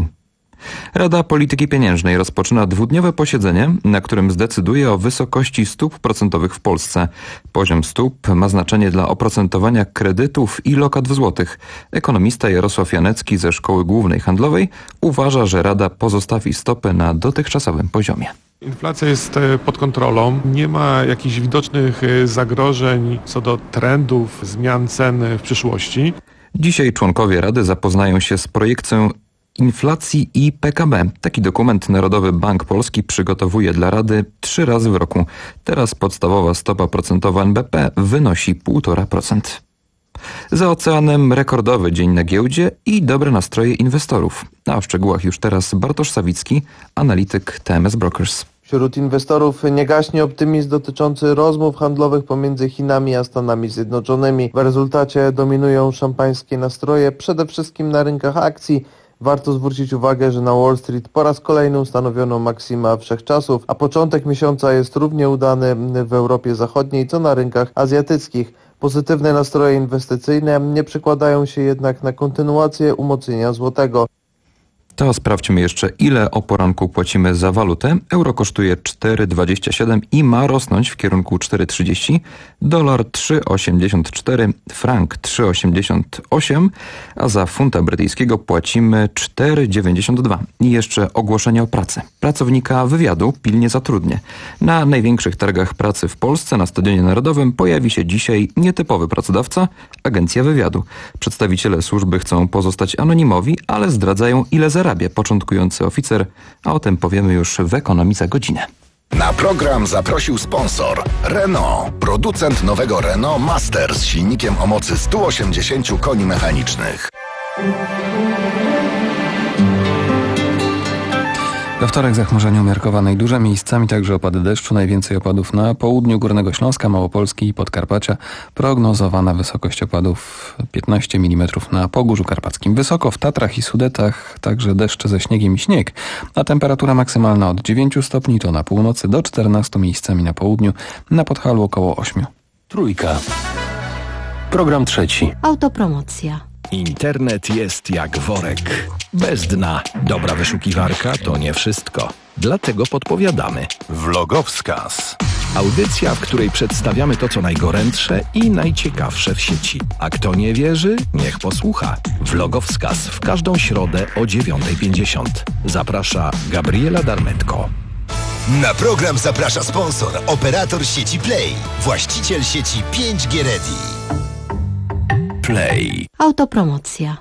S11: Rada Polityki Pieniężnej rozpoczyna dwudniowe posiedzenie, na którym zdecyduje o wysokości stóp procentowych w Polsce. Poziom stóp ma znaczenie dla oprocentowania kredytów i lokat w złotych. Ekonomista Jarosław Janecki ze Szkoły Głównej Handlowej uważa, że Rada pozostawi stopy na dotychczasowym poziomie.
S12: Inflacja jest pod kontrolą, nie ma jakichś widocznych zagrożeń co do trendów zmian cen w przyszłości.
S11: Dzisiaj członkowie Rady zapoznają się z projekcją inflacji i P K B. Taki dokument Narodowy Bank Polski przygotowuje dla Rady trzy razy w roku. Teraz podstawowa stopa procentowa N B P wynosi półtora procent. Za oceanem rekordowy dzień na giełdzie i dobre nastroje inwestorów. A o szczegółach już teraz Bartosz Sawicki, analityk T M S Brokers.
S13: Wśród inwestorów nie gaśnie optymizm dotyczący rozmów handlowych pomiędzy Chinami a Stanami Zjednoczonymi. W rezultacie dominują szampańskie nastroje, przede wszystkim na rynkach akcji. Warto zwrócić uwagę, że na Wall Street po raz kolejny ustanowiono maksima wszechczasów, a początek miesiąca jest równie udany w Europie Zachodniej, co na rynkach azjatyckich. Pozytywne nastroje inwestycyjne nie przekładają się jednak na kontynuację umocnienia złotego.
S11: To sprawdźmy jeszcze, ile o poranku płacimy za walutę. Euro kosztuje cztery dwadzieścia siedem i ma rosnąć w kierunku cztery trzydzieści. Dolar trzy osiemdziesiąt cztery, frank trzy osiemdziesiąt osiem, a za funta brytyjskiego płacimy cztery dziewięćdziesiąt dwa. I jeszcze ogłoszenie o pracy. Pracownika wywiadu pilnie zatrudnię. Na największych targach pracy w Polsce na Stadionie Narodowym pojawi się dzisiaj nietypowy pracodawca, Agencja Wywiadu. Przedstawiciele służby chcą pozostać anonimowi, ale zdradzają, ile zarabia początkujący oficer, a o tym powiemy już w Ekonomii za godzinę.
S10: Na program zaprosił sponsor Renault, producent nowego Renault Master z silnikiem o mocy sto osiemdziesiąt koni mechanicznych.
S3: We wtorek zachmurzenie umiarkowane i duże, miejscami także opady deszczu. Najwięcej opadów na południu Górnego Śląska, Małopolski i Podkarpacia. Prognozowana wysokość opadów piętnaście milimetrów na Pogórzu Karpackim. Wysoko w Tatrach i Sudetach także deszcze ze śniegiem i śnieg. A temperatura maksymalna od dziewięciu stopni to na północy do czternastu, miejscami na południu. Na Podhalu około ośmiu.
S26: Trójka. Program trzeci.
S14: Autopromocja.
S16: Internet jest jak worek. Bez dna. Dobra wyszukiwarka to nie wszystko. Dlatego podpowiadamy.
S10: Vlogowskaz.
S16: Audycja, w której przedstawiamy to, co najgorętsze i najciekawsze w sieci. A kto nie wierzy, niech posłucha. Vlogowskaz w każdą środę o dziewiąta pięćdziesiąt. Zaprasza Gabriela Darmetko.
S14: Na program zaprasza sponsor, operator sieci Play, właściciel sieci pięć G Ready.
S2: Play.
S17: Autopromocja.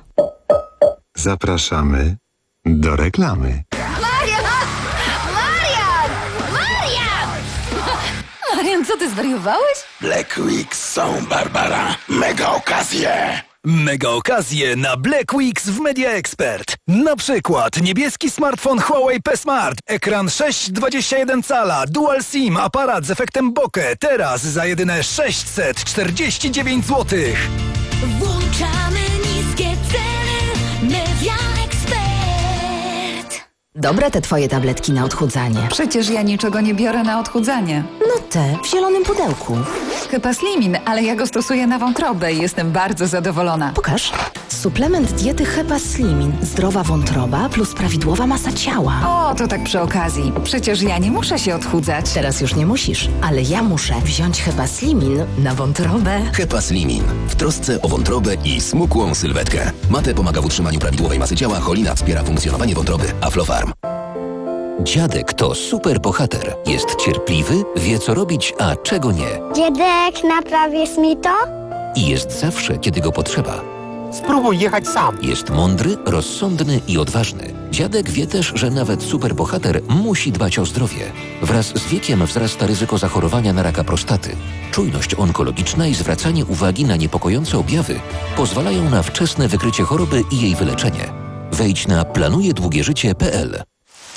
S2: Zapraszamy do reklamy.
S18: Marian! Marian! Marian! Marian, co ty zwariowałeś?
S15: Black Weeks są, Barbara. Mega okazje.
S19: Mega okazje na Black Weeks w Media Expert. Na przykład niebieski smartfon Huawei P Smart, ekran sześć przecinek dwadzieścia jeden cala, dual SIM, aparat z efektem bokeh. Teraz za jedyne sześćset czterdzieści dziewięć złotych.
S18: Włączamy niskie ceny. Media Expert.
S20: Dobre te twoje tabletki na odchudzanie.
S22: Przecież ja niczego nie biorę na odchudzanie.
S20: No te, w zielonym pudełku.
S22: Hepaslimin, ale ja go stosuję na wątrobę i jestem bardzo zadowolona.
S20: Pokaż. Suplement diety Hepaslimin. Zdrowa wątroba plus prawidłowa masa ciała.
S22: O, to tak przy okazji. Przecież ja nie muszę się odchudzać.
S20: Teraz już nie musisz, ale ja muszę wziąć Hepaslimin na wątrobę.
S23: Hepaslimin. W trosce o wątrobę i smukłą sylwetkę. Mate pomaga w utrzymaniu prawidłowej masy ciała, cholina wspiera funkcjonowanie wątroby. Aflofarm.
S25: Dziadek to super bohater. Jest cierpliwy, wie co robić, a czego nie.
S29: Dziadek, naprawisz mi to?
S25: I jest zawsze, kiedy go potrzeba.
S29: Spróbuj jechać sam.
S25: Jest mądry, rozsądny i odważny. Dziadek wie też, że nawet superbohater musi dbać o zdrowie. Wraz z wiekiem wzrasta ryzyko zachorowania na raka prostaty. Czujność onkologiczna i zwracanie uwagi na niepokojące objawy pozwalają na wczesne wykrycie choroby i jej wyleczenie. Wejdź na planuje długie życie kropka p l.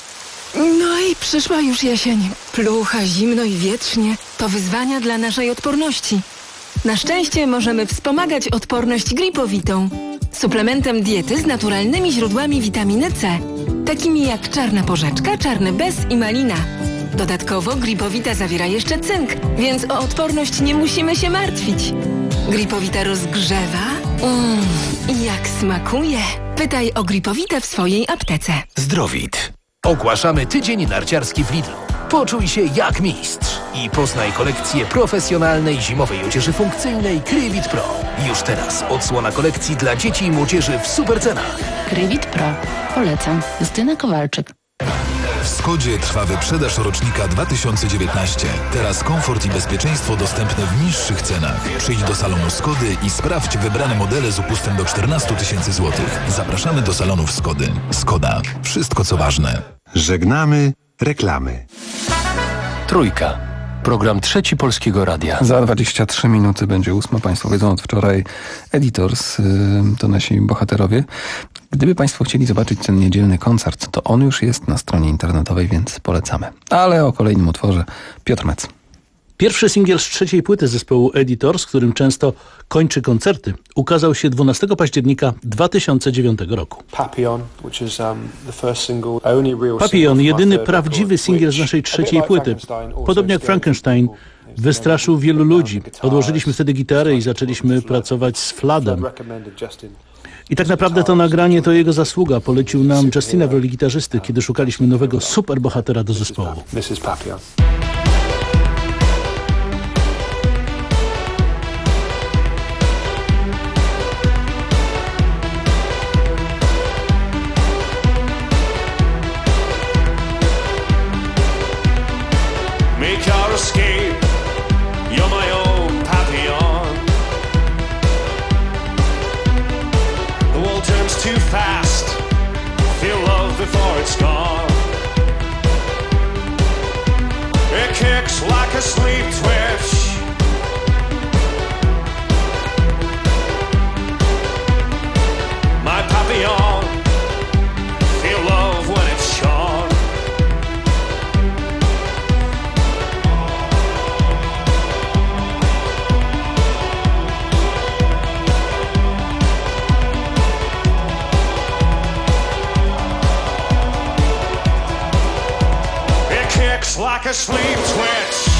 S30: No i przyszła już jesień. Plucha, zimno i wietrznie to wyzwania dla naszej odporności. Na szczęście możemy wspomagać odporność gripowitą. Suplementem diety z naturalnymi źródłami witaminy C, takimi jak czarna porzeczka, czarny bez i malina. Dodatkowo gripowita zawiera jeszcze cynk, więc o odporność nie musimy się martwić. Gripowita rozgrzewa mm, i jak smakuje. Pytaj o gripowitę w swojej aptece.
S16: Zdrowit. Ogłaszamy tydzień narciarski w Lidlu. Poczuj się jak mistrz i poznaj kolekcję profesjonalnej zimowej odzieży funkcyjnej Krivit Pro. Już teraz odsłona kolekcji dla dzieci i młodzieży w super cenach.
S31: Krivit Pro. Polecam. Justyna Kowalczyk.
S32: W Skodzie trwa wyprzedaż rocznika dwa tysiące dziewiętnaście. Teraz komfort i bezpieczeństwo dostępne w niższych cenach. Przyjdź do salonu Skody i sprawdź wybrane modele z upustem do czternaście tysięcy złotych. Zapraszamy do salonów Skody. Skoda. Wszystko co ważne.
S2: Żegnamy reklamy.
S26: Trójka. Program Trzeci Polskiego Radia.
S3: Za dwadzieścia trzy minuty będzie ósma. Państwo wiedzą od wczoraj Editors, yy, to nasi bohaterowie. Gdyby Państwo chcieli zobaczyć ten niedzielny koncert, to on już jest na stronie internetowej, więc polecamy. Ale o kolejnym utworze Piotr Mec.
S33: Pierwszy singiel z trzeciej płyty zespołu Editors, którym często kończy koncerty, ukazał się dwunastego października dwa tysiące dziewiątego roku. Papillon, jedyny prawdziwy singiel z naszej trzeciej płyty. Podobnie jak Frankenstein, wystraszył wielu ludzi. Odłożyliśmy wtedy gitarę i zaczęliśmy pracować z Floodem. I tak naprawdę to nagranie to jego zasługa. Polecił nam Justina w roli gitarzysty, kiedy szukaliśmy nowego superbohatera do zespołu.
S28: Make your escape, you're my own Papillon. The world turns too fast, feel love before it's gone. It kicks like a sleep twitch. My Papillon, feel love when it's shone. Like a sleep twitch.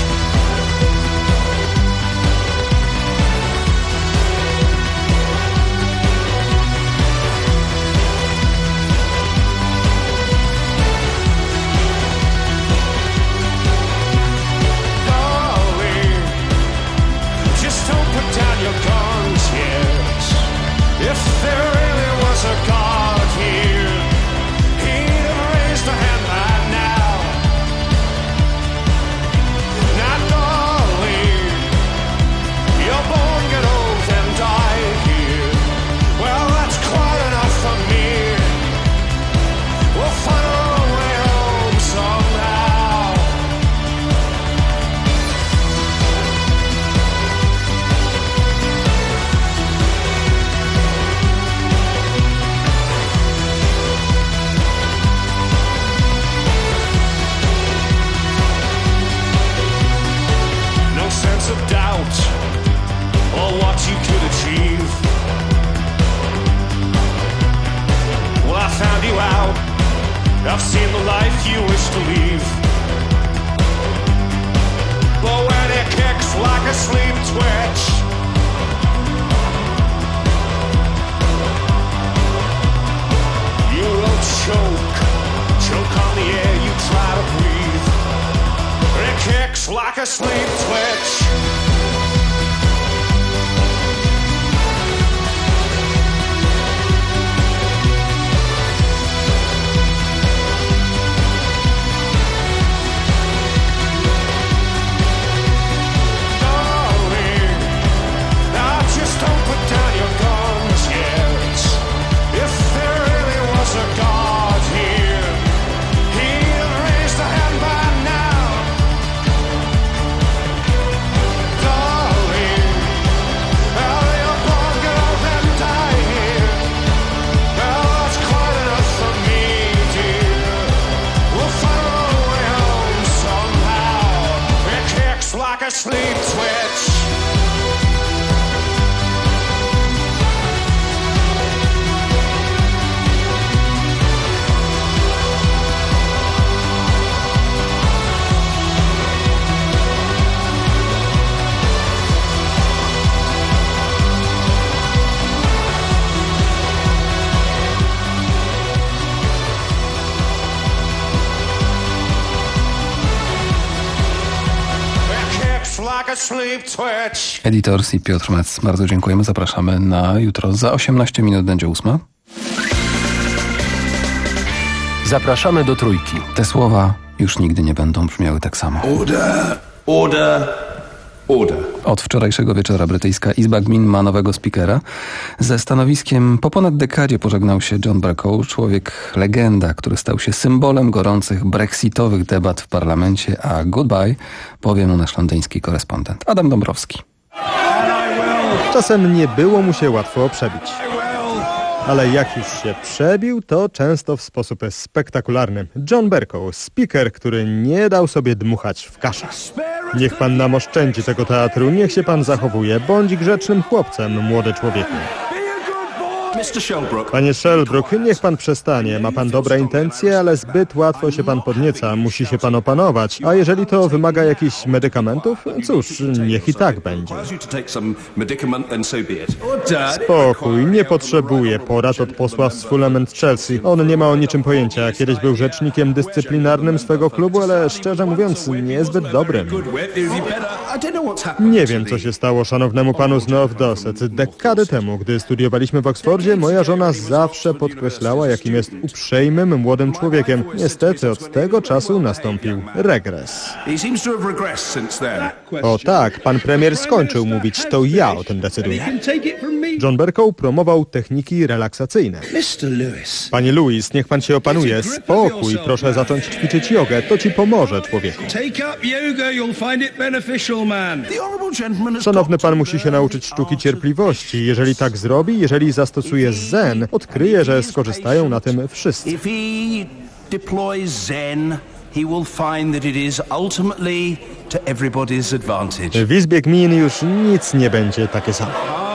S1: to leave. But when it kicks like a sleep twitch, you will choke, choke on the air you try to breathe. It kicks like a sleep twitch. Sleep twitch.
S3: Editors i Piotr Metz, bardzo dziękujemy. Zapraszamy na jutro. Za osiemnaście minut będzie ósma.
S26: Zapraszamy do Trójki.
S3: Te słowa już nigdy nie będą brzmiały tak samo.
S15: Order, order, order.
S3: Od wczorajszego wieczora brytyjska Izba Gmin ma nowego speakera. Ze stanowiskiem po ponad dekadzie pożegnał się John Bercow, człowiek legenda, który stał się symbolem gorących brexitowych debat w parlamencie, a goodbye powie mu nasz londyński korespondent Adam Dąbrowski.
S4: Czasem nie było mu się łatwo przebić. Ale jak już się przebił, to często w sposób spektakularny. John Bercow, speaker, który nie dał sobie dmuchać w kaszę. Niech pan nam oszczędzi tego teatru, niech się pan zachowuje. Bądź grzecznym chłopcem, młody człowieku. Panie Shelbrook, niech pan przestanie. Ma pan dobre intencje, ale zbyt łatwo się pan podnieca. Musi się pan opanować. A jeżeli to wymaga jakichś medykamentów, cóż, niech i tak będzie. Spokój, nie potrzebuję porad od posła z Fulham and Chelsea. On nie ma o niczym pojęcia. Kiedyś był rzecznikiem dyscyplinarnym swego klubu, ale szczerze mówiąc, niezbyt dobrym. Nie wiem, co się stało szanownemu panu z North Dorset. Dekady temu, gdy studiowaliśmy w Oksfordzie, moja żona zawsze podkreślała, jakim jest uprzejmym, młodym człowiekiem. Niestety od tego czasu nastąpił regres. O tak, pan premier skończył mówić, to ja o tym decyduję. John Bercow promował techniki relaksacyjne. Panie Lewis, niech pan się opanuje. Spokój, proszę zacząć ćwiczyć jogę, to ci pomoże, człowieku. Szanowny pan musi się nauczyć sztuki cierpliwości. Jeżeli tak zrobi, jeżeli zastosuje zen, odkryje, że skorzystają na tym wszyscy. W Izbie Gmin już nic nie będzie takie samo.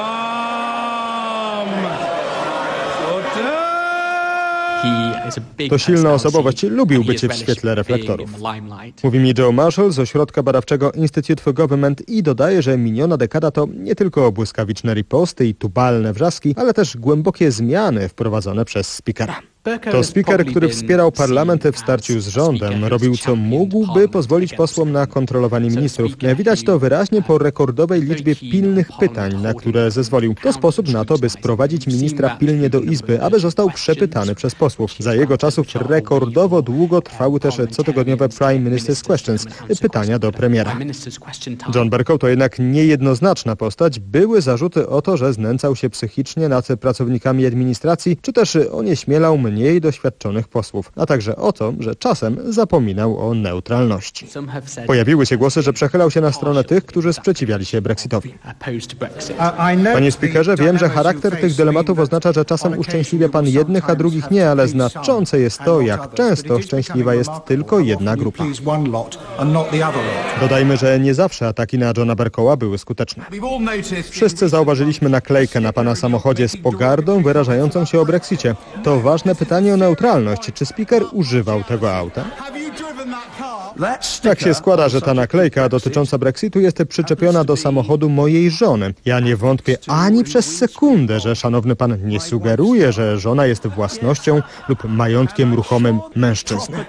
S4: To silna osobowość, lubił być w świetle reflektorów. Mówi mi Joe Marshall z ośrodka badawczego Institute for Government i dodaje, że miniona dekada to nie tylko błyskawiczne riposty i tubalne wrzaski, ale też głębokie zmiany wprowadzone przez speakera. To speaker, który wspierał parlament w starciu z rządem, robił co mógł, by pozwolić posłom na kontrolowanie ministrów. Widać to wyraźnie po rekordowej liczbie pilnych pytań, na które zezwolił. To sposób na to, by sprowadzić ministra pilnie do Izby, aby został przepytany przez posłów. Za jego czasów rekordowo długo trwały też cotygodniowe Prime Minister's Questions, pytania do premiera. John Bercow to jednak niejednoznaczna postać. Były zarzuty o to, że znęcał się psychicznie nad pracownikami administracji, czy też onieśmielał mniej doświadczonych posłów, a także o to, że czasem zapominał o neutralności. Pojawiły się głosy, że przechylał się na stronę tych, którzy sprzeciwiali się Brexitowi. Panie speakerze, wiem, że charakter tych dylematów oznacza, że czasem uszczęśliwia pan jednych, a drugich nie, ale znaczące jest to, jak często szczęśliwa jest tylko jedna grupa. Dodajmy, że nie zawsze ataki na Johna Bercowa były skuteczne. Wszyscy zauważyliśmy naklejkę na pana samochodzie z pogardą wyrażającą się o Brexicie. To ważne pytanie o neutralność. Czy speaker używał tego auta? Tak się składa, że ta naklejka dotycząca Brexitu jest przyczepiona do samochodu mojej żony. Ja nie wątpię ani przez sekundę, że szanowny pan nie sugeruje, że żona jest własnością lub majątkiem ruchomym mężczyzny.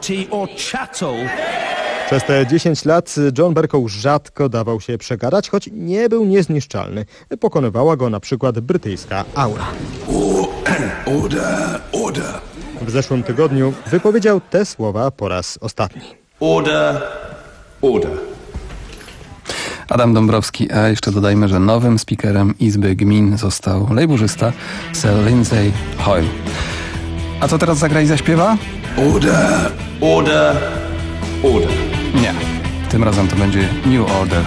S4: Przez te dziesięć lat John Bercow rzadko dawał się przegadać, choć nie był niezniszczalny. Pokonywała go na przykład brytyjska aura.
S15: Order, order.
S4: W zeszłym tygodniu wypowiedział te słowa po raz ostatni.
S15: Order, order.
S3: Adam Dąbrowski, a jeszcze dodajmy, że nowym speakerem Izby Gmin został lejburzysta Sir Lindsay Hoyle. A co teraz zagra i zaśpiewa?
S15: Order, order, order.
S3: Nie, tym razem to będzie New Order.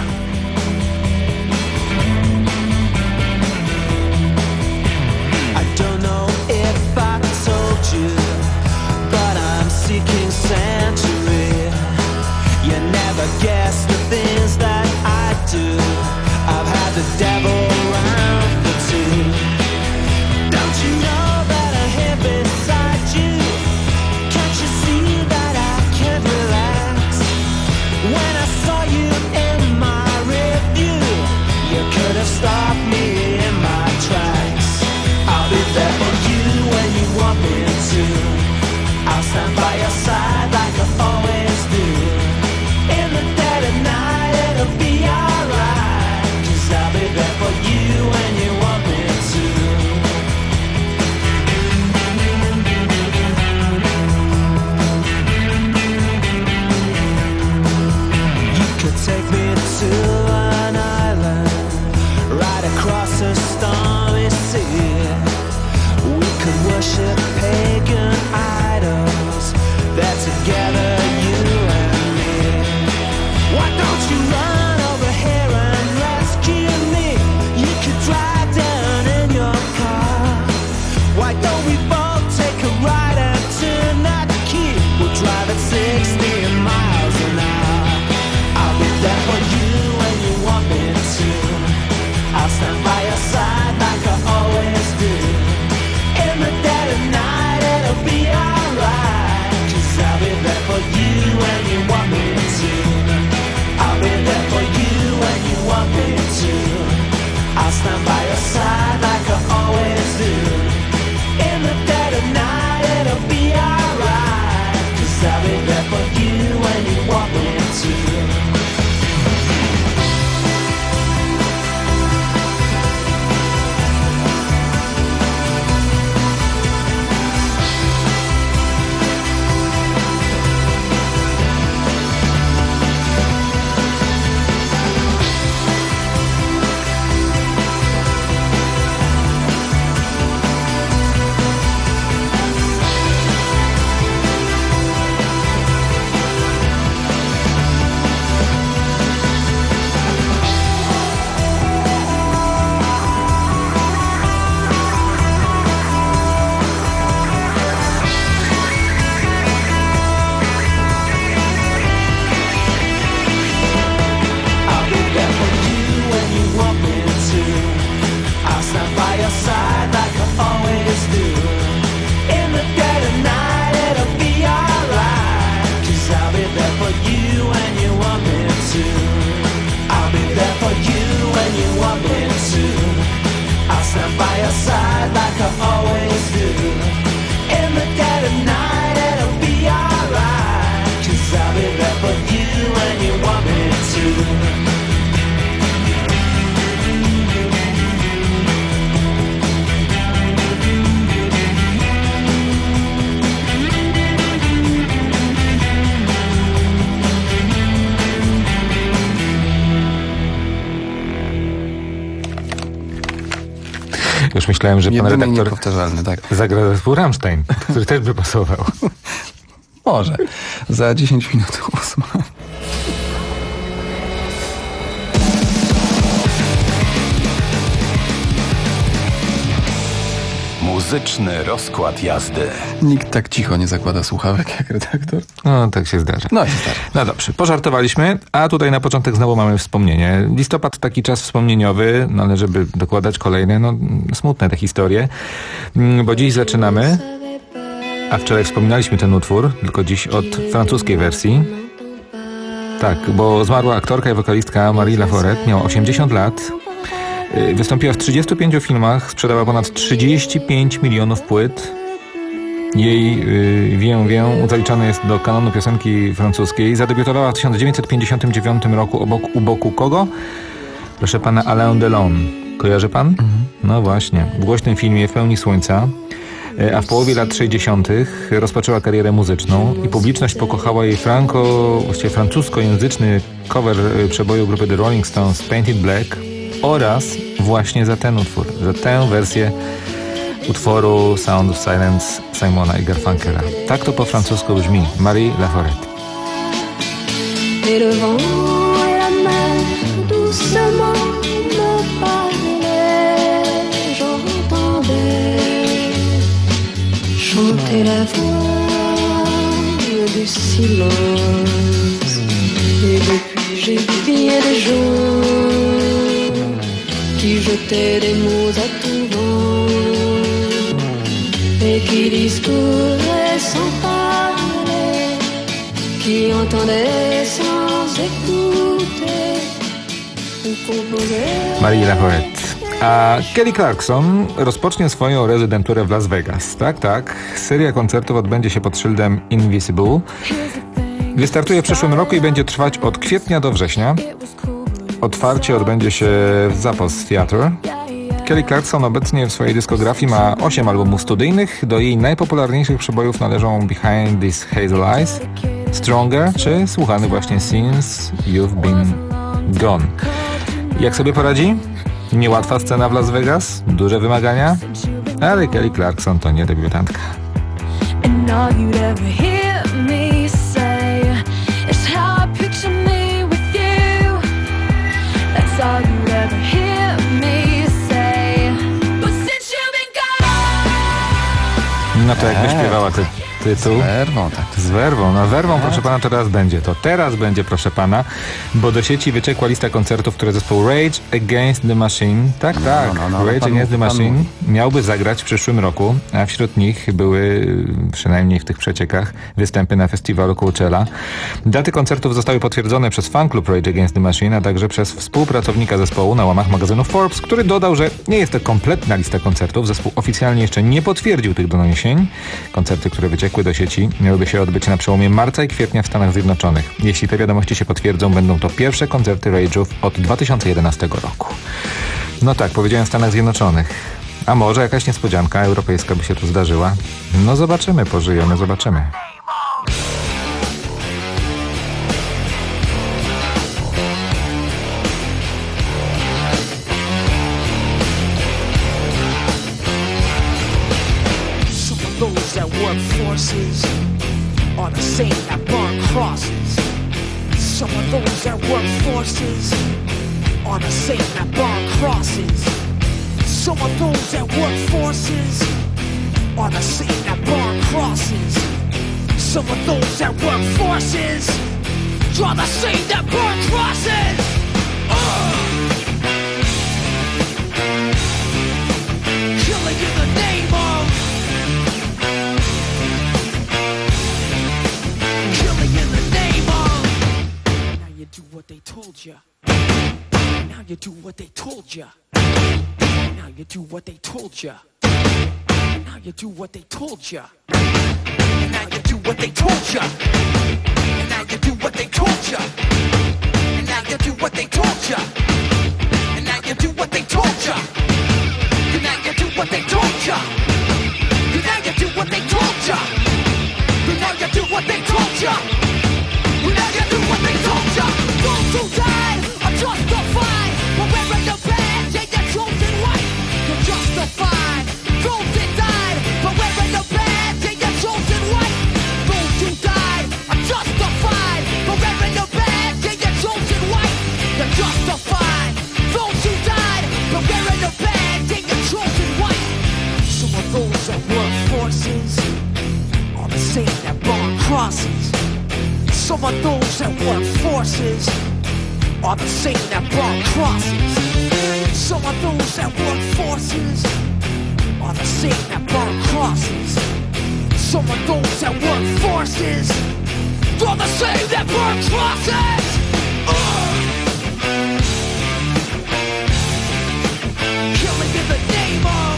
S28: Guess the things that I do. I've had the devil around the two. Don't you know that I hear beside you? Can't you see that I can't relax? When I saw you in my review, you could have stopped me in my tracks. I'll be there for you when you want me to. I'll stand by your side like I always do. In the dead of night it'll be alright, 'cause I'll be there for you when you want me to. You could take me to an island right across the stormy sea. We could worship pagan idols. There together, you and me. Why don't you run over here and rescue me? You could drive down in your car. Why don't we both take a ride and turn that key? We'll drive at sixty miles an hour. I'll be there for you when you want me to. I'll stand by your side like I always do. In the dead of night it'll be alright, 'cause I'll be there for you when you want me to. I'll be there for you when you want me to. I'll stand by your side like I always do. In the dead of night it'll be alright, 'cause I'll be there for you when you want me to.
S5: Już myślałem, że pan redaktor
S3: tak.
S5: zagra zespół Rammstein, który też by pasował.
S3: Może. Za dziesięć minut ósma.
S6: Muzyczny rozkład jazdy.
S3: Nikt tak cicho nie zakłada słuchawek jak redaktor.
S5: No, tak się zdarza.
S3: No, się zdarza.
S5: No dobrze, pożartowaliśmy, a tutaj na początek znowu mamy wspomnienie. Listopad taki czas wspomnieniowy, no ale żeby dokładać kolejne, no smutne te historie, bo dziś zaczynamy A wczoraj wspominaliśmy ten utwór, tylko dziś od francuskiej wersji. Tak, bo zmarła aktorka i wokalistka Marie Laforêt, miała osiemdziesiąt lat. Wystąpiła w trzydziestu pięciu filmach, sprzedała ponad trzydzieści pięć milionów płyt. Jej yy, Wiem, wiem zaliczany jest do kanonu piosenki francuskiej. Zadebiutowała w tysiąc dziewięćset pięćdziesiątym dziewiątym roku obok, u boku kogo? Proszę pana, Alain Delon. Kojarzy pan? Mhm. No właśnie. W głośnym filmie W pełni słońca. A w połowie lat sześćdziesiątych rozpoczęła karierę muzyczną i publiczność pokochała jej franco, właściwie francuskojęzyczny cover przeboju grupy The Rolling Stones Painted Black oraz właśnie za ten utwór, za tę wersję utworu Sound of Silence Simona i Garfunkela. Tak to po francusku brzmi Marie Laforêt.
S18: Chanter la voix du silence. Et depuis j'ai bien des gens qui jetaient des mots à tout vent et qui discouraient sans parler, qui entendaient sans écouter ou composaient.
S5: Marie Laforêt. A Kelly Clarkson rozpocznie swoją rezydenturę w Las Vegas. Tak, tak. Seria koncertów odbędzie się pod szyldem Invisible. Wystartuje w przyszłym roku i będzie trwać od kwietnia do września. Otwarcie odbędzie się w Zappos Theatre. Kelly Clarkson obecnie w swojej dyskografii ma osiem albumów studyjnych. Do jej najpopularniejszych przebojów należą Behind These Hazel Eyes, Stronger czy słuchany właśnie Since You've Been Gone. Jak sobie poradzi? Niełatwa scena w Las Vegas, duże wymagania, ale Kelly Clarkson to nie debiutantka. No to jakby śpiewała ty, tytuł.
S3: Z werwą, tak.
S5: Z werwą. No werwą, tak. Proszę pana, teraz będzie. To teraz będzie, proszę pana, bo do sieci wyciekła lista koncertów, które zespół Rage Against the Machine, tak, no, tak, no, no, no, Rage panu, Against the Machine panu. miałby zagrać w przyszłym roku, a wśród nich były, przynajmniej w tych przeciekach, występy na festiwalu Coachella. Daty koncertów zostały potwierdzone przez fanklub Rage Against the Machine, a także przez współpracownika zespołu na łamach magazynu Forbes, który dodał, że nie jest to kompletna lista koncertów. Zespół oficjalnie jeszcze nie potwierdził tych doniesień. Koncerty, które wyciekły do sieci, miałyby się odbyć na przełomie marca i kwietnia w Stanach Zjednoczonych. Jeśli te wiadomości się potwierdzą, będą to pierwsze koncerty Rage'ów od dwa tysiące jedenastego roku. No tak, powiedziałem w Stanach Zjednoczonych. A może jakaś niespodzianka europejska by się tu zdarzyła? No zobaczymy, pożyjemy, zobaczymy.
S1: Forces are the same that burn crosses. Some of those that work forces are the same that burn crosses. Some of those that work forces are the same that burn crosses. Some of those that work forces draw the same that burn crosses. Uh! Killing in the name of they told ya. Now you do what they told ya. Now you do what they told ya. Now you do what they told ya. Now you do what they told ya. Now you do what they told ya. Now you do what they told ya. Now you do what they told ya. Now you do what they told ya. Now you do what they told ya. Now you do what they told ya. Now you do what they told ya. Those who died are justified for wearing the badge and you're chosen white. You're justified. Those that died for wearing the badge and you're chosen white. Those who died are justified for wearing the badge and you're chosen white. You're justified. Those who died for wearing the badge and you're chosen white. Some of those that work forces are the same that burn crosses. Some of those that work forces are the same that burn crosses. Some of those that work forces are the same that burn crosses. Some of those that work forces are the same that burn crosses. uh. Killing in the name of,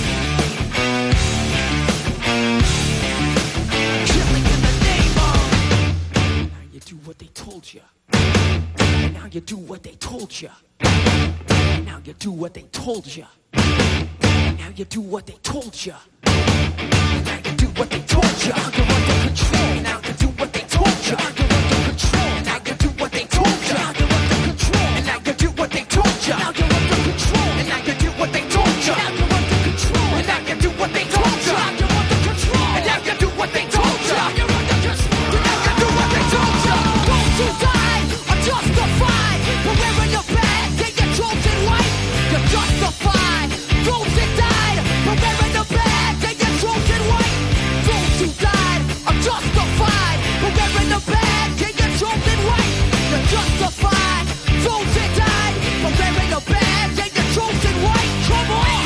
S1: killing in the name of. Now you do what they told you. Now you do what they told you. Now you do what they told you. Now you do what they told you. Now you do what they told you. You're under control. Now you do what they told you. You're under control. Now you do what they told you. You're under control. And now you do what they told you. Now you're under control. And now you do what they told you. Now you're under control. And now you do what they told you. Now you're under control. And now you do what they told you. Now you're under control. And now you do what they told you. Those who died are justified. But wearing your badge and your chosen white, you're justified. Those that died are wearing the badge and your chosen white. Those who died are justified. But wearing the badge and your chosen white, you're justified. Those that died are wearing the badge and your chosen white. Come on!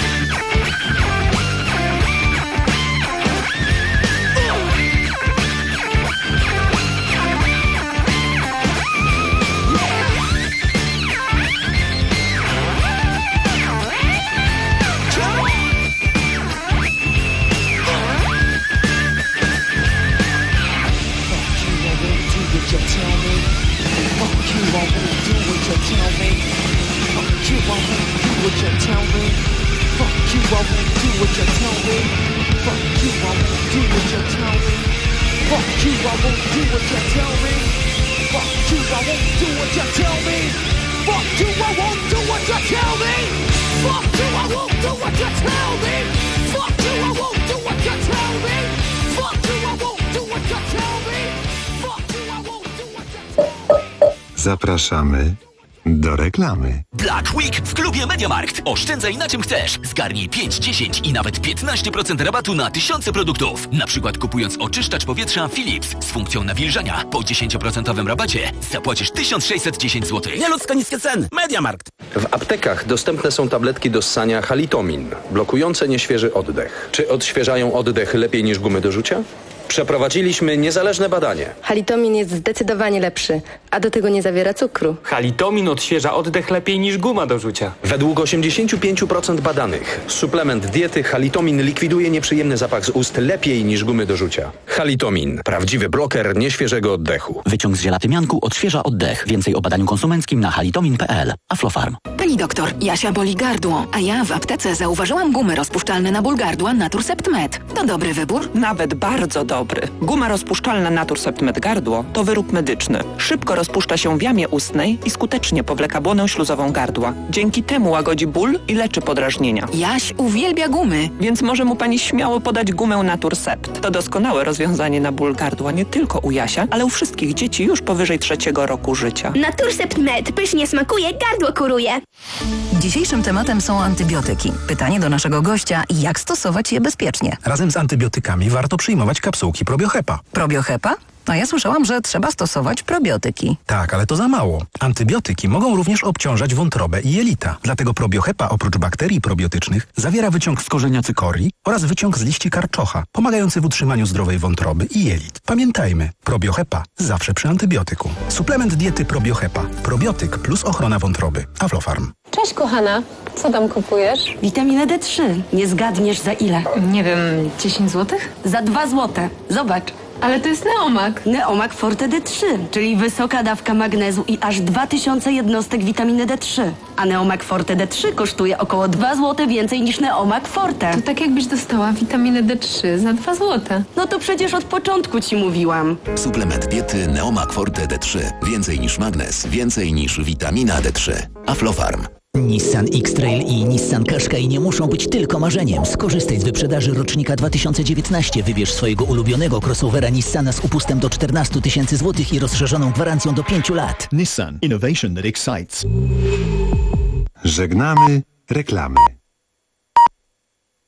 S2: Zapraszamy do reklamy.
S7: Black Week w klubie MediaMarkt. Oszczędzaj na czym chcesz. Zgarnij pięć, dziesięć i nawet piętnaście procent rabatu na tysiące produktów. Na przykład kupując oczyszczacz powietrza Philips z funkcją nawilżania po dziesięć procent rabacie zapłacisz tysiąc sześćset dziesięć złotych.
S8: Nieludzko niskie ceny. MediaMarkt.
S9: W aptekach dostępne są tabletki do ssania Halitomin, blokujące nieświeży oddech. Czy odświeżają oddech lepiej niż gumy do rzucia? Przeprowadziliśmy niezależne badanie.
S10: Halitomin jest zdecydowanie lepszy, a do tego nie zawiera cukru.
S11: Halitomin odświeża oddech lepiej niż guma do rzucia.
S9: Według osiemdziesiąt pięć procent badanych suplement diety Halitomin likwiduje nieprzyjemny zapach z ust lepiej niż gumy do rzucia. Halitomin. Prawdziwy bloker nieświeżego oddechu.
S8: Wyciąg z żelatymianku odświeża oddech. Więcej o badaniu konsumenckim na halitomin kropka p l. Aflofarm.
S22: Pani doktor, Jasia boli gardło, a ja w aptece zauważyłam gumy rozpuszczalne na ból gardła Naturcept Med. To dobry wybór?
S12: Nawet bardzo dobry. Guma rozpuszczalna Naturcept Med gardło to wyrób medyczny. Szybko rozpuszcza się w jamie ustnej i skutecznie powleka błonę śluzową gardła. Dzięki temu łagodzi ból i leczy podrażnienia.
S22: Jaś uwielbia gumy.
S12: Więc może mu pani śmiało podać gumę Naturcept. To doskonałe rozwiązanie na ból gardła nie tylko u Jasia, ale u wszystkich dzieci już powyżej trzeciego roku życia.
S29: Naturcept Med pysznie smakuje, gardło kuruje.
S22: Dzisiejszym tematem są antybiotyki. Pytanie do naszego gościa, jak stosować je bezpiecznie.
S13: Razem z antybiotykami warto przyjmować kapsułki Probiohepa.
S22: Probiohepa? A ja słyszałam, że trzeba stosować probiotyki.
S13: Tak, ale to za mało. Antybiotyki mogą również obciążać wątrobę i jelita. Dlatego Probiohepa oprócz bakterii probiotycznych zawiera wyciąg z korzenia cykorii oraz wyciąg z liści karczocha, pomagający w utrzymaniu zdrowej wątroby i jelit. Pamiętajmy, Probiohepa zawsze przy antybiotyku. Suplement diety Probiohepa. Probiotyk plus ochrona wątroby. Aflofarm.
S14: Cześć kochana, co tam kupujesz?
S17: Witaminę D trzy. Nie zgadniesz za ile?
S14: Nie wiem, dziesięć złotych?
S17: Za dwa złote. Zobacz.
S14: Ale to jest Neomak.
S17: Neomak Forte D trzy, czyli wysoka dawka magnezu i aż dwa tysiące jednostek witaminy D trzy. A Neomak Forte D trzy kosztuje około dwa złote więcej niż Neomak Forte.
S14: To tak jakbyś dostała witaminę D trzy za dwa złote.
S17: No to przecież od początku ci mówiłam.
S23: Suplement diety Neomak Forte D trzy. Więcej niż magnez, więcej niż witamina D trzy. Aflofarm.
S19: Nissan X-Trail i Nissan Qashqai nie muszą być tylko marzeniem. Skorzystaj z wyprzedaży rocznika dwa tysiące dziewiętnaście. Wybierz swojego ulubionego crossovera Nissana z upustem do czternaście tysięcy złotych i rozszerzoną gwarancją do pięciu lat.
S21: Nissan. Innovation that excites.
S2: Żegnamy reklamy.